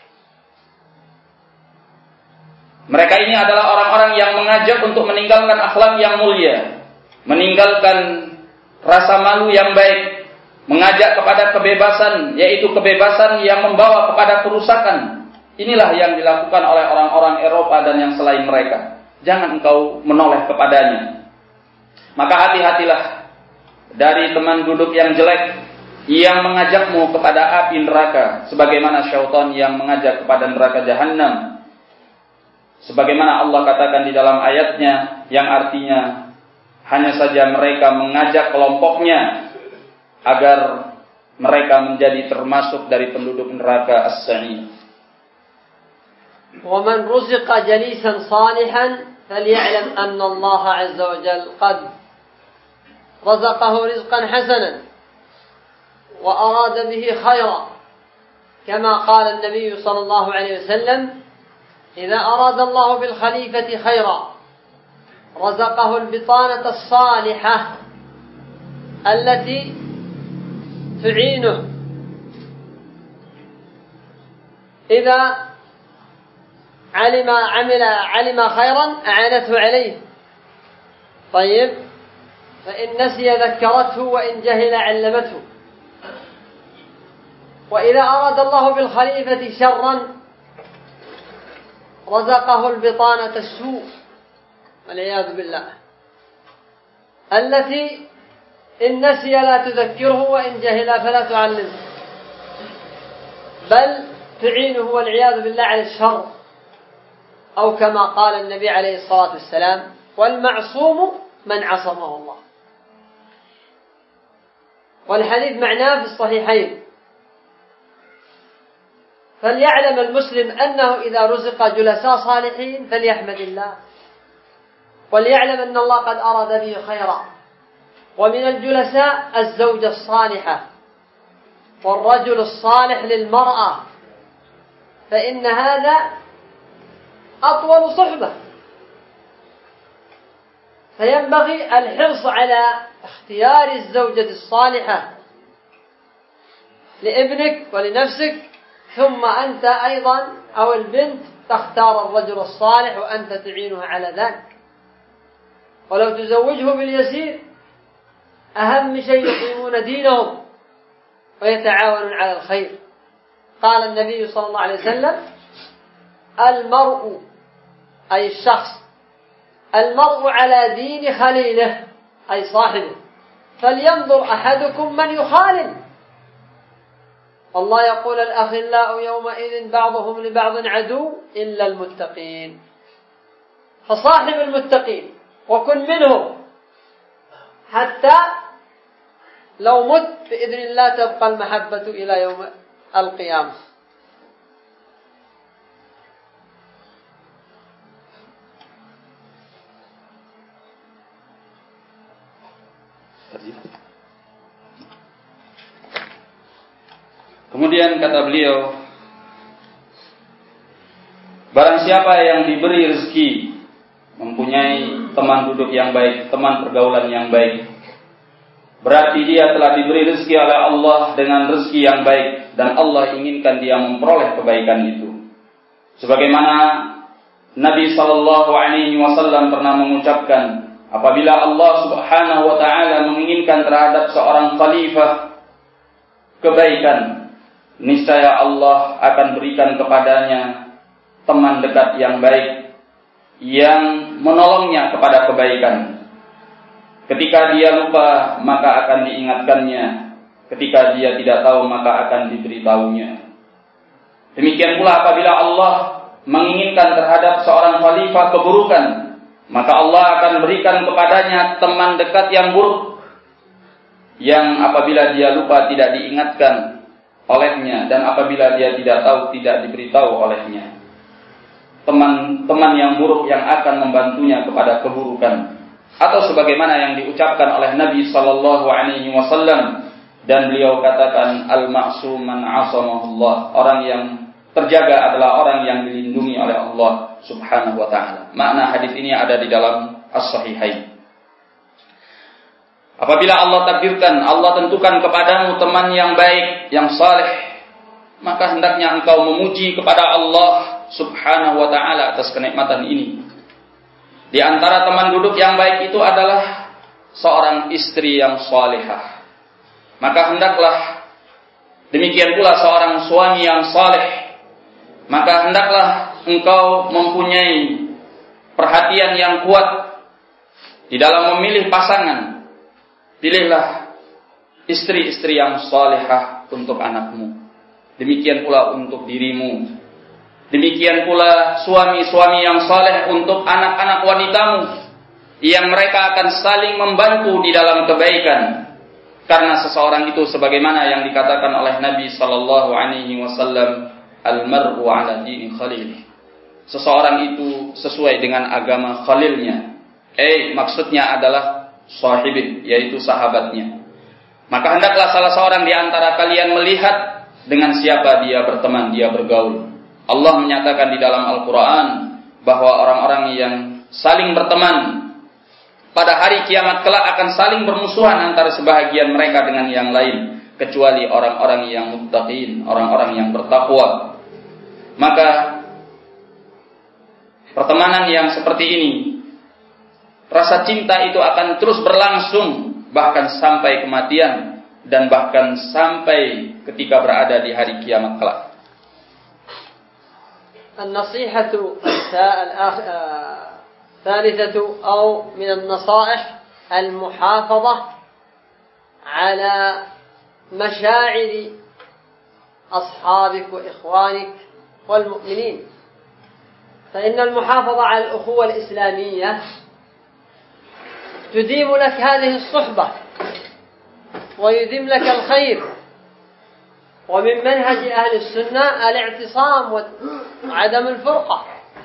Mereka ini adalah orang-orang yang mengajak untuk meninggalkan akhlak yang mulia, meninggalkan rasa malu yang baik, mengajak kepada kebebasan, yaitu kebebasan yang membawa kepada kerusakan. Inilah yang dilakukan oleh orang-orang Eropa dan yang selain mereka. Jangan engkau menoleh kepadanya. Maka hati-hatilah dari teman duduk yang jelek, yang mengajakmu kepada api neraka, sebagaimana syaitan yang mengajak kepada neraka jahanam. Sebagaimana Allah katakan di dalam ayatnya, yang artinya hanya saja mereka mengajak kelompoknya agar mereka menjadi termasuk dari penduduk neraka as-sa'ir. ومن رزق جليسا صالحا فليعلم أن الله عز وجل قد رزقه رزقا حسنا وأراد به خيرا، كما قال النبي صلى الله عليه وسلم: إذا أراد الله بالخليفة خيرا رزقه البطانة الصالحة التي تعينه إذا علم خيرا أعانته عليه. طيب، فإن نسي ذكرته وإن جهل علمته. وإذا أراد الله بالخليفة شرا رزقه البطانة السوء والعياذ بالله، التي إن نسي لا تذكره وإن جهل فلا تعلمه، بل تعينه والعياذ بالله على الشر، أو كما قال النبي عليه الصلاة والسلام: والمعصوم من عصمه الله. والحديث معناه في الصحيحين. فليعلم المسلم أنه إذا رزق جلساء صالحين فليحمد الله، وليعلم أن الله قد أراد به خيرا. ومن الجلساء الزوجة الصالحة والرجل الصالح للمرأة، فإن هذا أطول صحبة، فينبغي الحرص على اختيار الزوجة الصالحة لابنك ولنفسك، ثم أنت أيضا أو البنت تختار الرجل الصالح وأنت تعينها على ذلك. ولو تزوجه باليسير، أهم شيء يقيمون دينهم ويتعاونون على الخير. قال النبي صلى الله عليه وسلم: المرء، أي الشخص، المرء على دين خليله، أي صاحبه، فلينظر أحدكم من يخالل. الله يقول: الأخلاء يومئذ بعضهم لبعض عدو إلا المتقين. فصاحب المتقين وكن منهم، حتى لو مت بإذن الله تبقى المحبة إلى يوم القيامة. Kemudian kata beliau, barang siapa yang diberi rezeki mempunyai teman duduk yang baik, teman pergaulan yang baik, berarti dia telah diberi rezeki oleh Allah dengan rezeki yang baik, dan Allah inginkan dia memperoleh kebaikan itu. Sebagaimana Nabi SAW pernah mengucapkan, apabila Allah Subhanahu wa Ta'ala menginginkan terhadap seorang khalifah kebaikan, niscaya Allah akan berikan kepadanya teman dekat yang baik yang menolongnya kepada kebaikan. Ketika dia lupa, maka akan diingatkannya. Ketika dia tidak tahu, maka akan diberitahunya. Demikian pula apabila Allah menginginkan terhadap seorang khalifah keburukan, maka Allah akan berikan kepadanya teman dekat yang buruk, yang apabila dia lupa tidak diingatkan olehnya, dan apabila dia tidak tahu tidak diberitahu olehnya. Teman-teman yang buruk yang akan membantunya kepada keburukan. Atau sebagaimana yang diucapkan oleh Nabi SAW, dan beliau katakan, al-ma'sum man 'asamahullah, orang yang terjaga adalah orang yang dilindungi oleh Allah Subhanahu wa Ta'ala. Makna hadis ini ada di dalam As-Sahihain. Apabila Allah takdirkan, Allah tentukan kepadamu teman yang baik, yang saleh, maka hendaknya engkau memuji kepada Allah Subhanahu wa Ta'ala atas kenikmatan ini. Di antara teman duduk yang baik itu adalah seorang istri yang salihah. Maka hendaklah demikian pula seorang suami yang saleh. Maka hendaklah engkau mempunyai perhatian yang kuat di dalam memilih pasangan. Pilihlah istri-istri yang salihah untuk anakmu. Demikian pula untuk dirimu. Demikian pula suami-suami yang saleh untuk anak-anak wanitamu, yang mereka akan saling membantu di dalam kebaikan. Karena seseorang itu sebagaimana yang dikatakan oleh Nabi sallallahu alaihi wasallam, al-mar'u 'ala dini khalilih. seseorang itu sesuai dengan agama khalilnya. Maksudnya adalah sahibih, yaitu sahabatnya. Maka hendaklah salah seorang di antara kalian melihat dengan siapa dia berteman, dia bergaul. Allah menyatakan di dalam Al-Quran bahwa orang-orang yang saling berteman pada hari kiamat kelak akan saling bermusuhan antara sebahagian mereka dengan yang lain, kecuali orang-orang yang muttaqin, orang-orang yang bertakwa. Maka pertemanan yang seperti ini, rasa cinta itu akan terus berlangsung bahkan sampai kematian dan bahkan sampai ketika berada di hari kiamat kelak. النصيحة الثالثة أو من النصائح المحافظة على مشاعر أصحابك وإخوانك والمؤمنين، فإن المحافظة على الأخوة الإسلامية تديم لك هذه الصحبة ويديم لك الخير. ومن منهج أهل السنة الاعتصام وعدم الفرقة،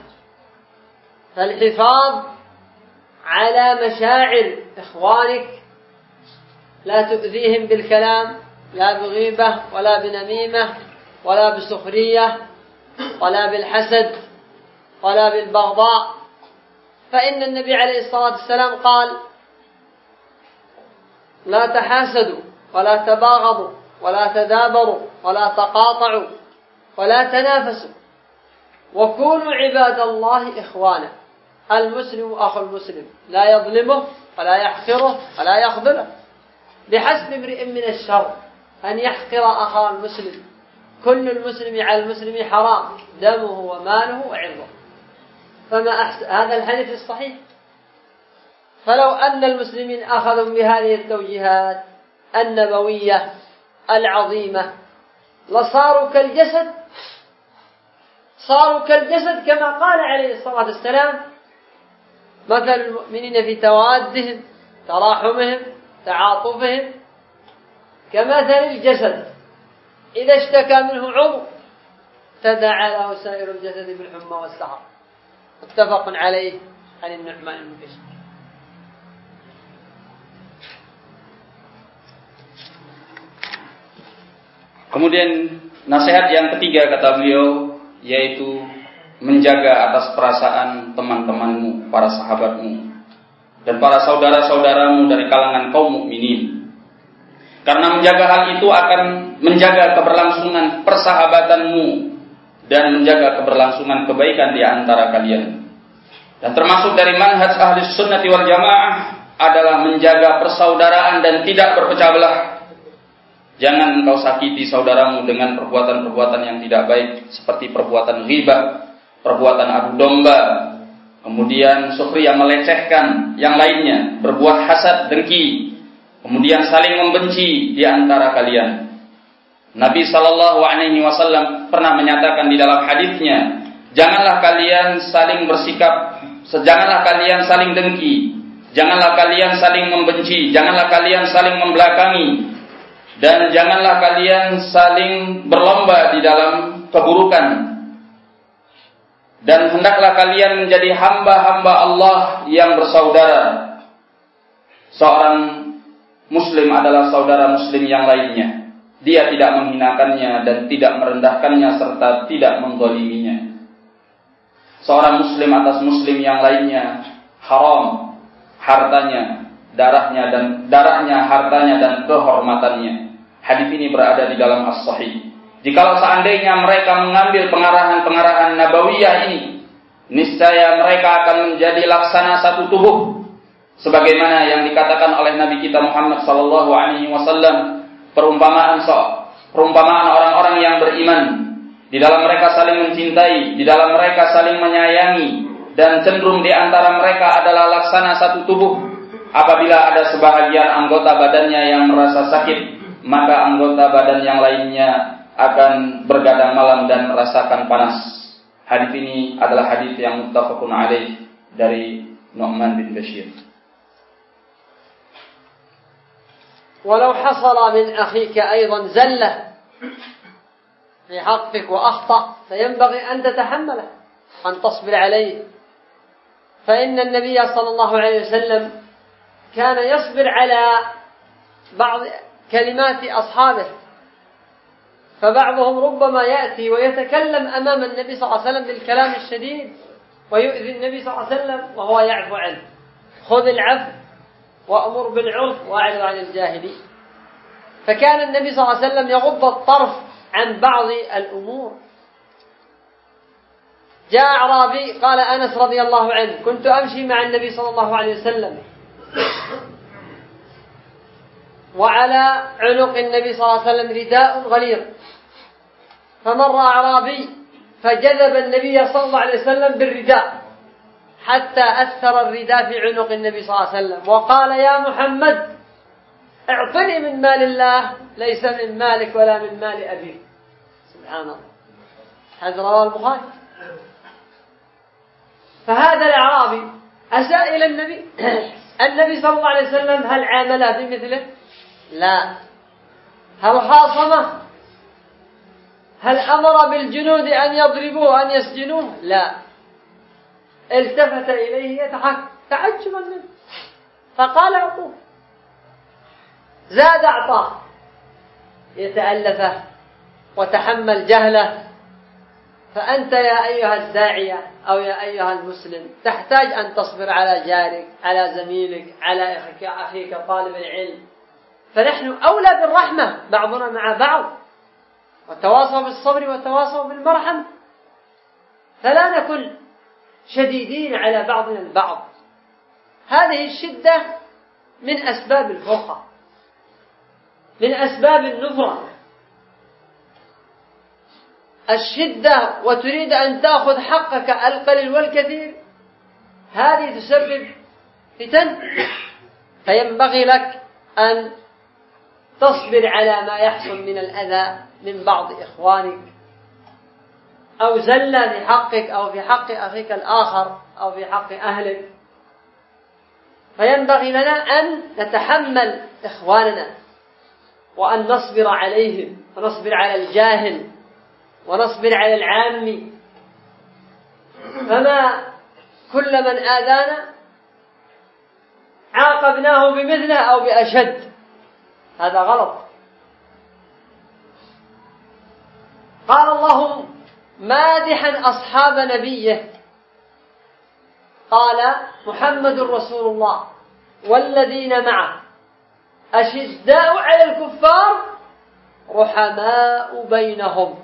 فالحفاظ على مشاعر إخوانك، لا تؤذيهم بالكلام، لا بغيبة ولا بنميمة ولا بسخرية ولا بالحسد ولا بالبغضاء. فإن النبي عليه الصلاة والسلام قال: لا تحاسدوا ولا تباغضوا ولا تدابروا ولا تقاطعوا ولا تنافسوا وكونوا عباد الله إخوانا. المسلم أخو المسلم، لا يظلمه ولا يحقره ولا يخذله. بحسب امرئ من الشر أن يحقر أخاه المسلم. كل المسلم على المسلم حرام، دمه وماله وعرضه. فما هذا الحديث الصحيح. فلو أن المسلمين أخذوا بهذه التوجيهات النبوية العظيمة لصاروا كالجسد، صاروا كالجسد كما قال عليه الصلاة والسلام: مثل المؤمنين في توادهم تراحمهم تعاطفهم كمثل الجسد إذا اشتكى منه عضو تداعى له سائر الجسد بالحمى والسهر. متفق عليه عن النعمان بن بشير. Kemudian nasihat yang ketiga kata beliau, yaitu menjaga atas perasaan teman-temanmu, para sahabatmu dan para saudara-saudaramu dari kalangan kaum mukminin. Karena menjaga hal itu akan menjaga keberlangsungan persahabatanmu dan menjaga keberlangsungan kebaikan di antara kalian. Dan termasuk dari manhaj ahli sunnati wal jamaah adalah menjaga persaudaraan dan tidak berpecah belah. Jangan engkau sakiti saudaramu dengan perbuatan-perbuatan yang tidak baik, seperti perbuatan ghibah, perbuatan adu domba, kemudian sukhriyah, melecehkan yang lainnya, berbuat hasad, dengki, kemudian saling membenci di antara kalian. Nabi SAW pernah menyatakan di dalam hadisnya, janganlah kalian saling bersikap, janganlah kalian saling dengki, janganlah kalian saling membenci, janganlah kalian saling membelakangi, dan janganlah kalian saling berlomba di dalam keburukan. Dan hendaklah kalian menjadi hamba-hamba Allah yang bersaudara. Seorang muslim adalah saudara muslim yang lainnya. Dia tidak menghinakannya dan tidak merendahkannya serta tidak mendzaliminya. Seorang muslim atas muslim yang lainnya haram hartanya, darahnya, hartanya dan kehormatannya. Hadis ini berada di dalam As-Sahih. Jikalau seandainya mereka mengambil pengarahan-pengarahan nabawiyah ini, niscaya mereka akan menjadi laksana satu tubuh, sebagaimana yang dikatakan oleh Nabi kita Muhammad sallallahu alaihi wasallam, perumpamaan orang-orang yang beriman. Di dalam mereka saling mencintai, di dalam mereka saling menyayangi, dan cenderung di antara mereka adalah laksana satu tubuh. Apabila ada sebahagian anggota badannya yang merasa sakit, maka anggota badan yang lainnya akan bergadang malam dan merasakan panas. Hadis ini adalah hadis yang muttafaqun alaih dari Nu'man bin Bashir. ولو حصل من أخيك أيضا زلة في حقك وأخطأ فينبغي أن تتحمله أن تصبر عليه، فإن النبي صلى الله عليه وسلم كان يصبر على بعض كلمات أصحابه، فبعضهم ربما يأتي ويتكلم أمام النبي صلى الله عليه وسلم بالكلام الشديد ويؤذي النبي صلى الله عليه وسلم وهو يعفو عنه. خذ العفو وأمر بالعرف وأعرض عن الجاهلين. فكان النبي صلى الله عليه وسلم يغض الطرف عن بعض الأمور. جاء أعرابي قال أنس رضي الله عنه: كنت أمشي مع النبي صلى الله عليه وسلم وعلى عنق النبي صلى الله عليه وسلم رداء غليظ، فمر أعرابي فجذب النبي صلى الله عليه وسلم بالرداء حتى أثر الرداء في عنق النبي صلى الله عليه وسلم، وقال: يا محمد اعطني من مال الله ليس من مالك ولا من مال أبيك. سبحان الله. هذا رواه البخاري. فهذا الأعرابي أساء إلى النبي. النبي صلى الله عليه وسلم هل عامله بمثله؟ لا. هل خاصمه؟ هل أمر بالجنود أن يضربوه أن يسجنوه؟ لا. التفت إليه يضحك تعجبا منه فقال: اعطوه. زاد أعطاه يتألفه وتحمل جهله. فأنت يا أيها الداعية أو يا أيها المسلم تحتاج أن تصبر على جارك، على زميلك، على أخيك طالب العلم. فنحن أولى بالرحمة بعضنا مع بعض، وتواصوا بالصبر وتواصوا بالمرحمة، فلا نكن شديدين على بعضنا البعض. هذه الشدة من أسباب الفرقة، من أسباب النفرة. الشدة وتريد أن تأخذ حقك القليل والكثير، هذه تسبب فتن. فينبغي لك أن تصبر على ما يحصل من الأذى من بعض إخوانك، أو زلة في حقك أو في حق أخيك الآخر أو في حق أهلك. فينبغي لنا أن نتحمل إخواننا وأن نصبر عليهم، ونصبر على الجاهل، ونصبر على العامي. فما كل من آذانا عاقبناه بمثله أو بأشد، هذا غلط. قال الله مادحا أصحاب نبيه، قال: محمد رسول الله والذين معه أشداء على الكفار رحماء بينهم.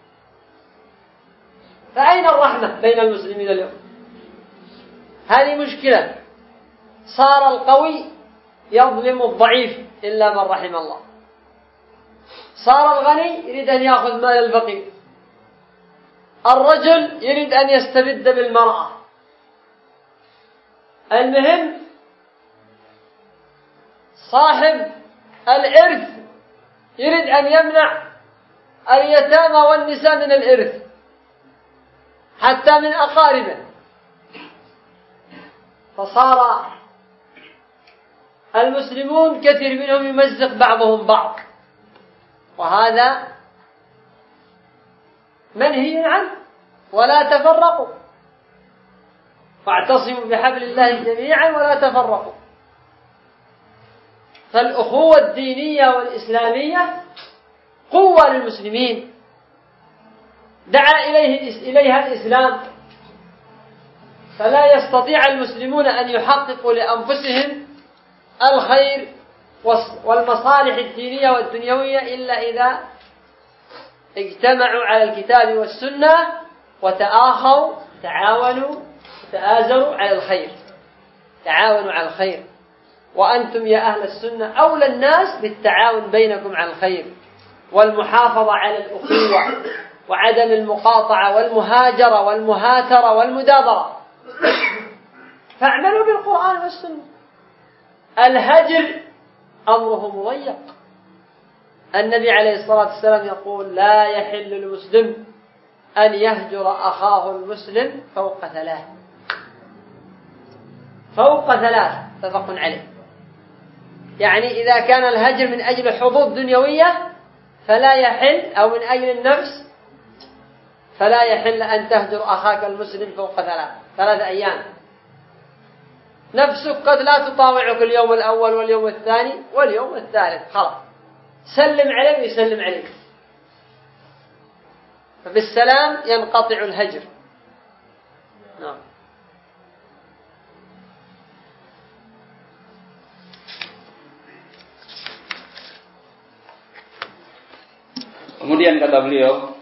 فأين الرحمة بين المسلمين اليوم؟ هذه مشكلة. صار القوي يظلم الضعيف إلا من رحم الله. صار الغني يريد أن يأخذ مال الفقير. الرجل يريد أن يستبد بالمرأة. المهم صاحب الإرث يريد أن يمنع اليتامى والنساء من الإرث حتى من أقاربه. فصار المسلمون كثير منهم يمزق بعضهم بعض، وهذا منهي عنه. ولا تفرقوا واعتصموا بحبل الله جميعا ولا تفرقوا. فالأخوة الدينية والإسلامية قوة للمسلمين دعا إليها الإسلام، فلا يستطيع المسلمون أن يحققوا لأنفسهم الخير والمصالح الدينية والدنيوية إلا إذا اجتمعوا على الكتاب والسنة وتآخوا، تعاونوا، تآزروا على الخير، تعاونوا على الخير. وأنتم يا أهل السنة أولى الناس بالتعاون بينكم على الخير والمحافظة على الأخوة وعدم المقاطعة والمهاجرة والمهاترة والمدابرة. فاعملوا بالقرآن والسنة. الهجر أمره مضيق. النبي عليه الصلاة والسلام يقول: لا يحل للمسلم أن يهجر أخاه المسلم فوق 3. فوق 3 متفق عليه. يعني إذا كان الهجر من أجل حظوظ دنيوية فلا يحل، أو من أجل النفس فلا يحل أن تهجر أخاك المسلم فوق 3 أيام. نفسك قد لا تطاوعك اليوم الأول واليوم الثاني واليوم الثالث، خلاص سلم عليه ويسلم عليك، فبالسلام ينقطع الهجر. نعم. Kemudian kata beliau,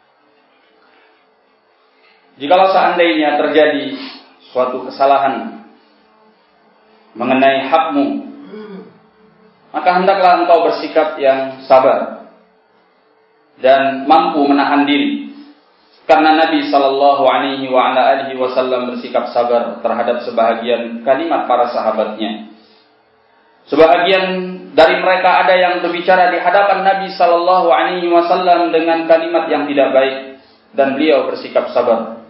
jikalau seandainya terjadi suatu kesalahan mengenai hakmu, maka hendaklah engkau bersikap yang sabar dan mampu menahan diri, karena Nabi sallallahu alaihi wasallam bersikap sabar terhadap sebahagian kalimat para sahabatnya. Sebahagian dari mereka ada yang berbicara di hadapan Nabi sallallahu alaihi wasallam dengan kalimat yang tidak baik, dan beliau bersikap sabar.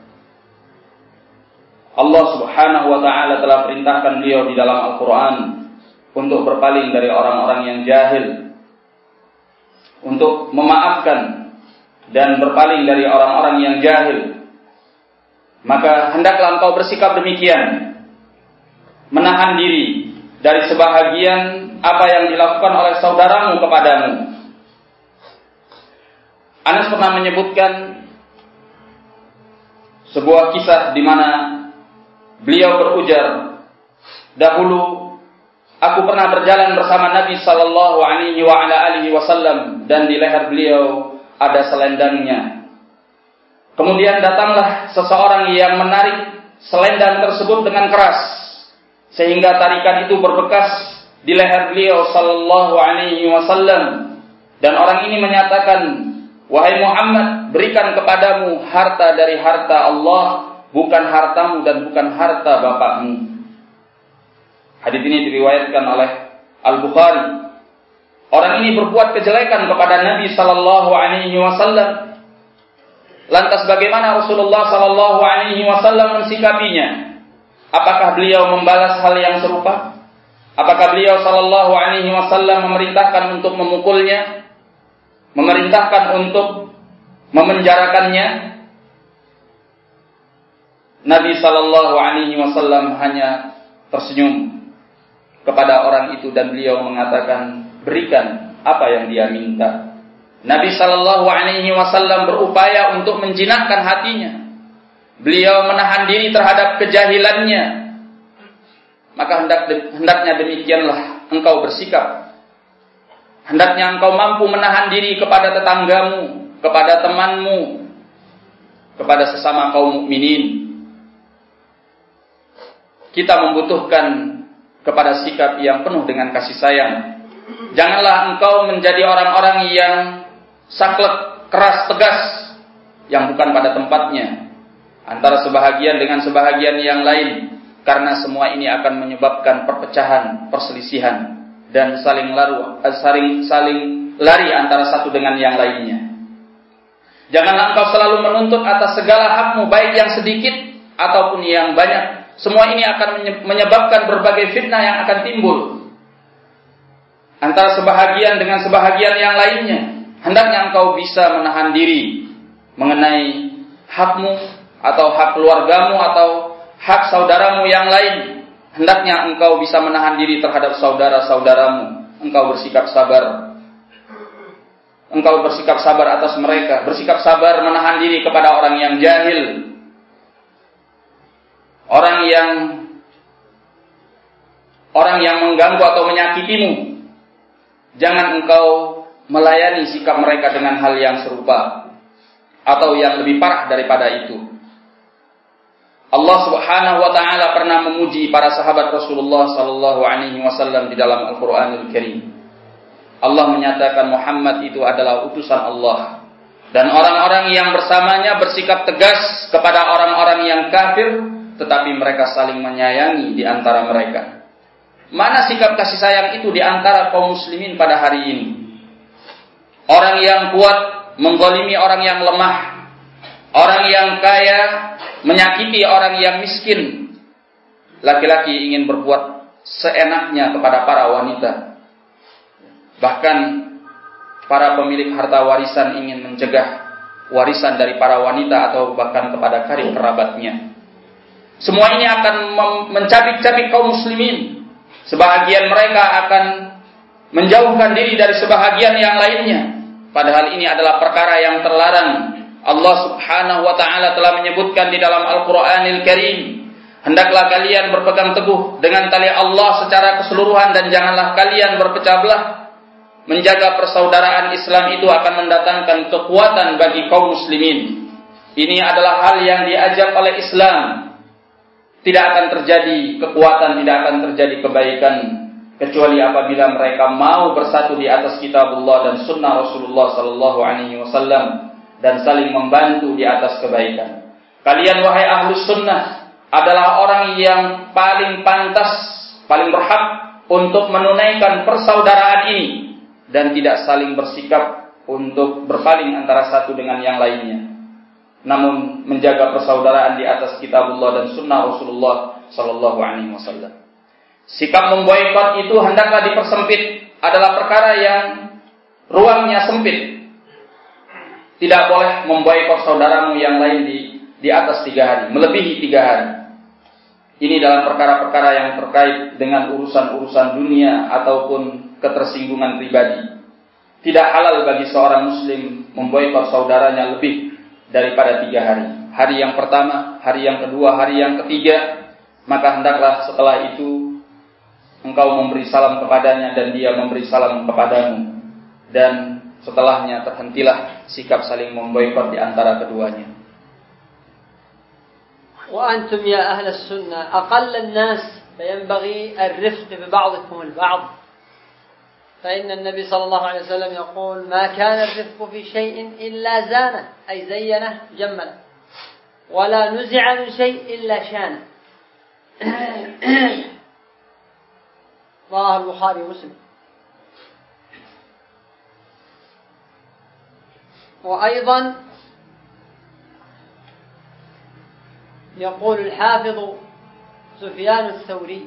Allah Subhanahu wa taala telah perintahkan beliau di dalam Al-Qur'an untuk berpaling dari orang-orang yang jahil, untuk memaafkan dan berpaling dari orang-orang yang jahil. Maka hendaklah engkau bersikap demikian, menahan diri dari sebahagian apa yang dilakukan oleh saudaramu kepadamu. Anas pernah menyebutkan sebuah kisah di mana beliau berujar, dahulu aku pernah berjalan bersama Nabi sallallahu alaihi wasallam dan di leher beliau ada selendangnya. Kemudian datanglah seseorang yang menarik selendang tersebut dengan keras, sehingga tarikan itu berbekas di leher beliau sallallahu alaihi wasallam, dan orang ini menyatakan, wahai Muhammad, berikan kepadamu harta dari harta Allah, bukan hartamu dan bukan harta bapakmu. Hadits ini diriwayatkan oleh Al-Bukhari. Orang ini berbuat kejelekan kepada Nabi sallallahu alaihi wasallam. Lantas bagaimana Rasulullah sallallahu alaihi wasallam mensikapinya? Apakah beliau membalas hal yang serupa? Apakah beliau sallallahu alaihi wasallam memerintahkan untuk memukulnya? Memerintahkan untuk memenjarakannya? Nabi sallallahu alaihi wasallam hanya tersenyum kepada orang itu dan beliau mengatakan, berikan apa yang dia minta. Nabi sallallahu alaihi wasallam berupaya untuk menjinakkan hatinya. Beliau menahan diri terhadap kejahilannya. Maka hendaknya demikianlah engkau bersikap. Hendaknya engkau mampu menahan diri kepada tetanggamu, kepada temanmu, kepada sesama kaum mukminin. Kita membutuhkan kepada sikap yang penuh dengan kasih sayang. Janganlah engkau menjadi orang-orang yang saklek, keras, tegas, yang bukan pada tempatnya, antara sebahagian dengan sebahagian yang lain, karena semua ini akan menyebabkan perpecahan, perselisihan, dan saling lari antara satu dengan yang lainnya. Janganlah engkau selalu menuntut atas segala hakmu, baik yang sedikit ataupun yang banyak. Semua ini akan menyebabkan berbagai fitnah yang akan timbul antara sebahagian dengan sebahagian yang lainnya. Hendaknya engkau bisa menahan diri mengenai hakmu atau hak keluargamu atau hak saudaramu yang lain. Hendaknya engkau bisa menahan diri terhadap saudara-saudaramu. Engkau bersikap sabar. Engkau bersikap sabar atas mereka. Bersikap sabar menahan diri kepada orang yang jahil, orang yang mengganggu atau menyakitimu. Jangan engkau melayani sikap mereka dengan hal yang serupa atau yang lebih parah daripada itu. Allah Subhanahu wa taala pernah memuji para sahabat Rasulullah sallallahu alaihi wasallam di dalam Al-Qur'anul Karim. Allah menyatakan Muhammad itu adalah utusan Allah, dan orang-orang yang bersamanya bersikap tegas kepada orang-orang yang kafir, tetapi mereka saling menyayangi di antara mereka. Mana sikap kasih sayang itu di antara kaum muslimin pada hari ini? Orang yang kuat menggolimi orang yang lemah, orang yang kaya menyakiti orang yang miskin, laki-laki ingin berbuat seenaknya kepada para wanita. Bahkan para pemilik harta warisan ingin mencegah warisan dari para wanita atau bahkan kepada karib kerabatnya. Semua ini akan mencabik-cabik kaum muslimin. Sebahagian mereka akan menjauhkan diri dari sebahagian yang lainnya. Padahal ini adalah perkara yang terlarang. Allah Subhanahu wa ta'ala telah menyebutkan di dalam Al-Quranil Karim, hendaklah kalian berpegang teguh dengan tali Allah secara keseluruhan dan janganlah kalian berpecah belah. Menjaga persaudaraan Islam itu akan mendatangkan kekuatan bagi kaum muslimin. Ini adalah hal yang diajak oleh Islam. Tidak akan terjadi kekuatan, tidak akan terjadi kebaikan kecuali apabila mereka mau bersatu di atas kitabullah dan sunnah Rasulullah sallallahu alaihi wasallam dan saling membantu di atas kebaikan. Kalian wahai ahlus sunnah adalah orang yang paling pantas, paling berhak untuk menunaikan persaudaraan ini dan tidak saling bersikap untuk berpaling antara satu dengan yang lainnya. Namun menjaga persaudaraan di atas kitabullah dan sunnah Rasulullah sallallahu alaihi wasallam. Sikap memboikot itu hendaklah dipersempit, adalah perkara yang ruangnya sempit. Tidak boleh memboikot saudaramu yang lain di atas 3 hari, melebihi 3 hari. Ini dalam perkara-perkara yang terkait dengan urusan-urusan dunia ataupun ketersinggungan pribadi. Tidak halal bagi seorang muslim memboikot saudaranya lebih daripada 3 hari. Hari yang pertama, hari yang kedua, hari yang ketiga, maka hendaklah setelah itu engkau memberi salam kepadanya dan dia memberi salam kepadamu. Dan setelahnya terhentilah sikap saling memboikot di antara keduanya. وأنتم يا أهل السنة أقل الناس فينبغي الرفق ببعضكم البعض فإن النبي صلى الله عليه وسلم يقول ما كان الرفق في شيء إلا زانه أي زينه جمله ولا نزع من شيء إلا شانه رواه البخاري ومسلم. وأيضا يقول الحافظ سفيان الثوري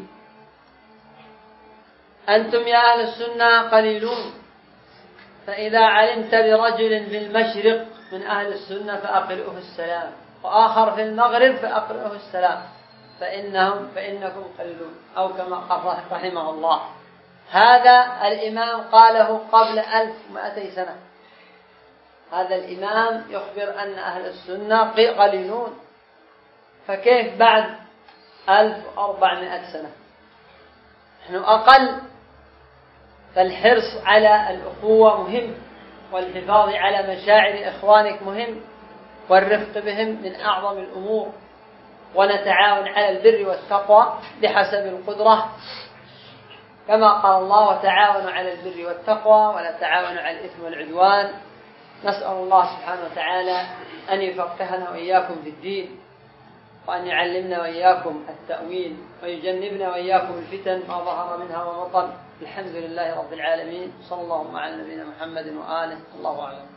أنتم يا أهل السنة قليلون فإذا علمت برجل بالمشرق من أهل السنة فأقرئه السلام وآخر في المغرب فأقرئه السلام فإنكم قليلون أو كما قال رحمه الله. هذا الإمام قاله قبل 1200 سنة. هذا الإمام يخبر أن أهل السنة قليلون فكيف بعد 1400 سنة نحن أقل. فالحرص على الأخوة مهم والحفاظ على مشاعر إخوانك مهم والرفق بهم من أعظم الأمور ونتعاون على البر والتقوى بحسب القدرة كما قال الله وتعاونوا على البر والتقوى ولا تعاونوا على الإثم والعدوان. نسأل الله سبحانه وتعالى أن يفقهنا وإياكم في الدين وأن يعلمنا وإياكم التأويل ويجنبنا وإياكم الفتن ما ظهر منها وبطن. الحمد لله رب العالمين صلى الله على نبينا محمد وآله الله أعلم.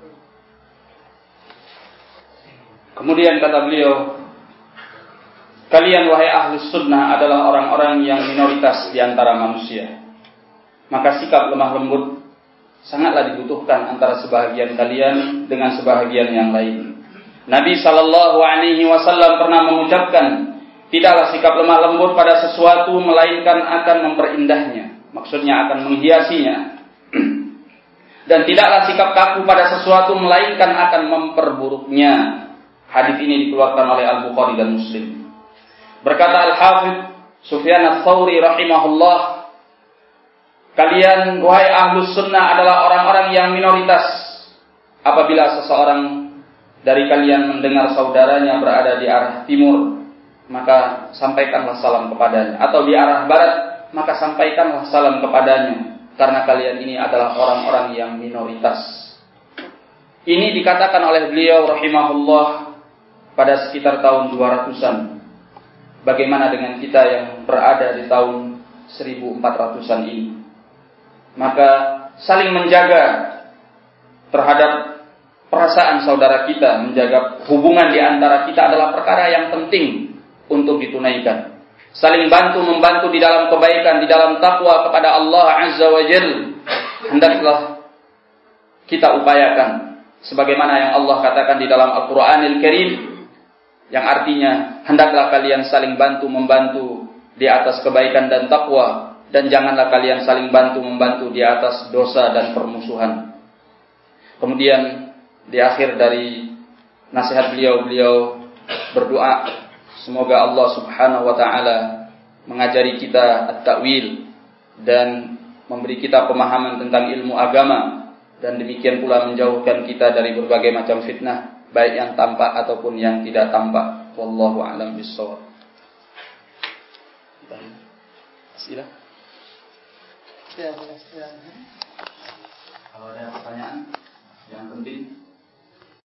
Kemudian kata beliau, kalian wahai ahlus sunnah adalah orang-orang yang minoritas di antara manusia. Maka sikap lemah lembut sangatlah dibutuhkan antara sebahagian kalian dengan sebahagian yang lain. Nabi sallallahu alaihi wasallam pernah mengucapkan, tidaklah sikap lemah lembut pada sesuatu melainkan akan memperindahnya, maksudnya akan menghiasinya. Dan tidaklah sikap kaku pada sesuatu melainkan akan memperburuknya. Hadis ini dikeluarkan oleh Al-Bukhari dan Muslim. Berkata Al-Hafidz Sufyan Ats-Tsauri rahimahullah, kalian wahai ahlus sunnah adalah orang-orang yang minoritas. Apabila seseorang dari kalian mendengar saudaranya berada di arah timur, maka sampaikanlah salam kepadanya. Atau di arah barat, maka sampaikanlah salam kepadanya. Karena kalian ini adalah orang-orang yang minoritas. Ini dikatakan oleh beliau rahimahullah pada sekitar tahun 200-an. Bagaimana dengan kita yang berada di tahun 1400-an ini? Maka saling menjaga terhadap perasaan saudara kita, menjaga hubungan di antara kita adalah perkara yang penting untuk ditunaikan. Saling bantu-membantu di dalam kebaikan, di dalam takwa kepada Allah Azza wa Jalla, hendaklah kita upayakan. sebagaimana yang Allah katakan di dalam Al-Qur'anil Karim, yang artinya hendaklah kalian saling bantu membantu di atas kebaikan dan takwa, dan janganlah kalian saling bantu membantu di atas dosa dan permusuhan. Kemudian di akhir dari nasihat beliau berdoa, semoga Allah Subhanahu wa taala mengajari kita at-ta'wil dan memberi kita pemahaman tentang ilmu agama, dan demikian pula menjauhkan kita dari berbagai macam fitnah, baik yang tampak ataupun yang tidak tampak. Wallahu a'lam bishawab. Silakan. Kalau ada pertanyaan yang penting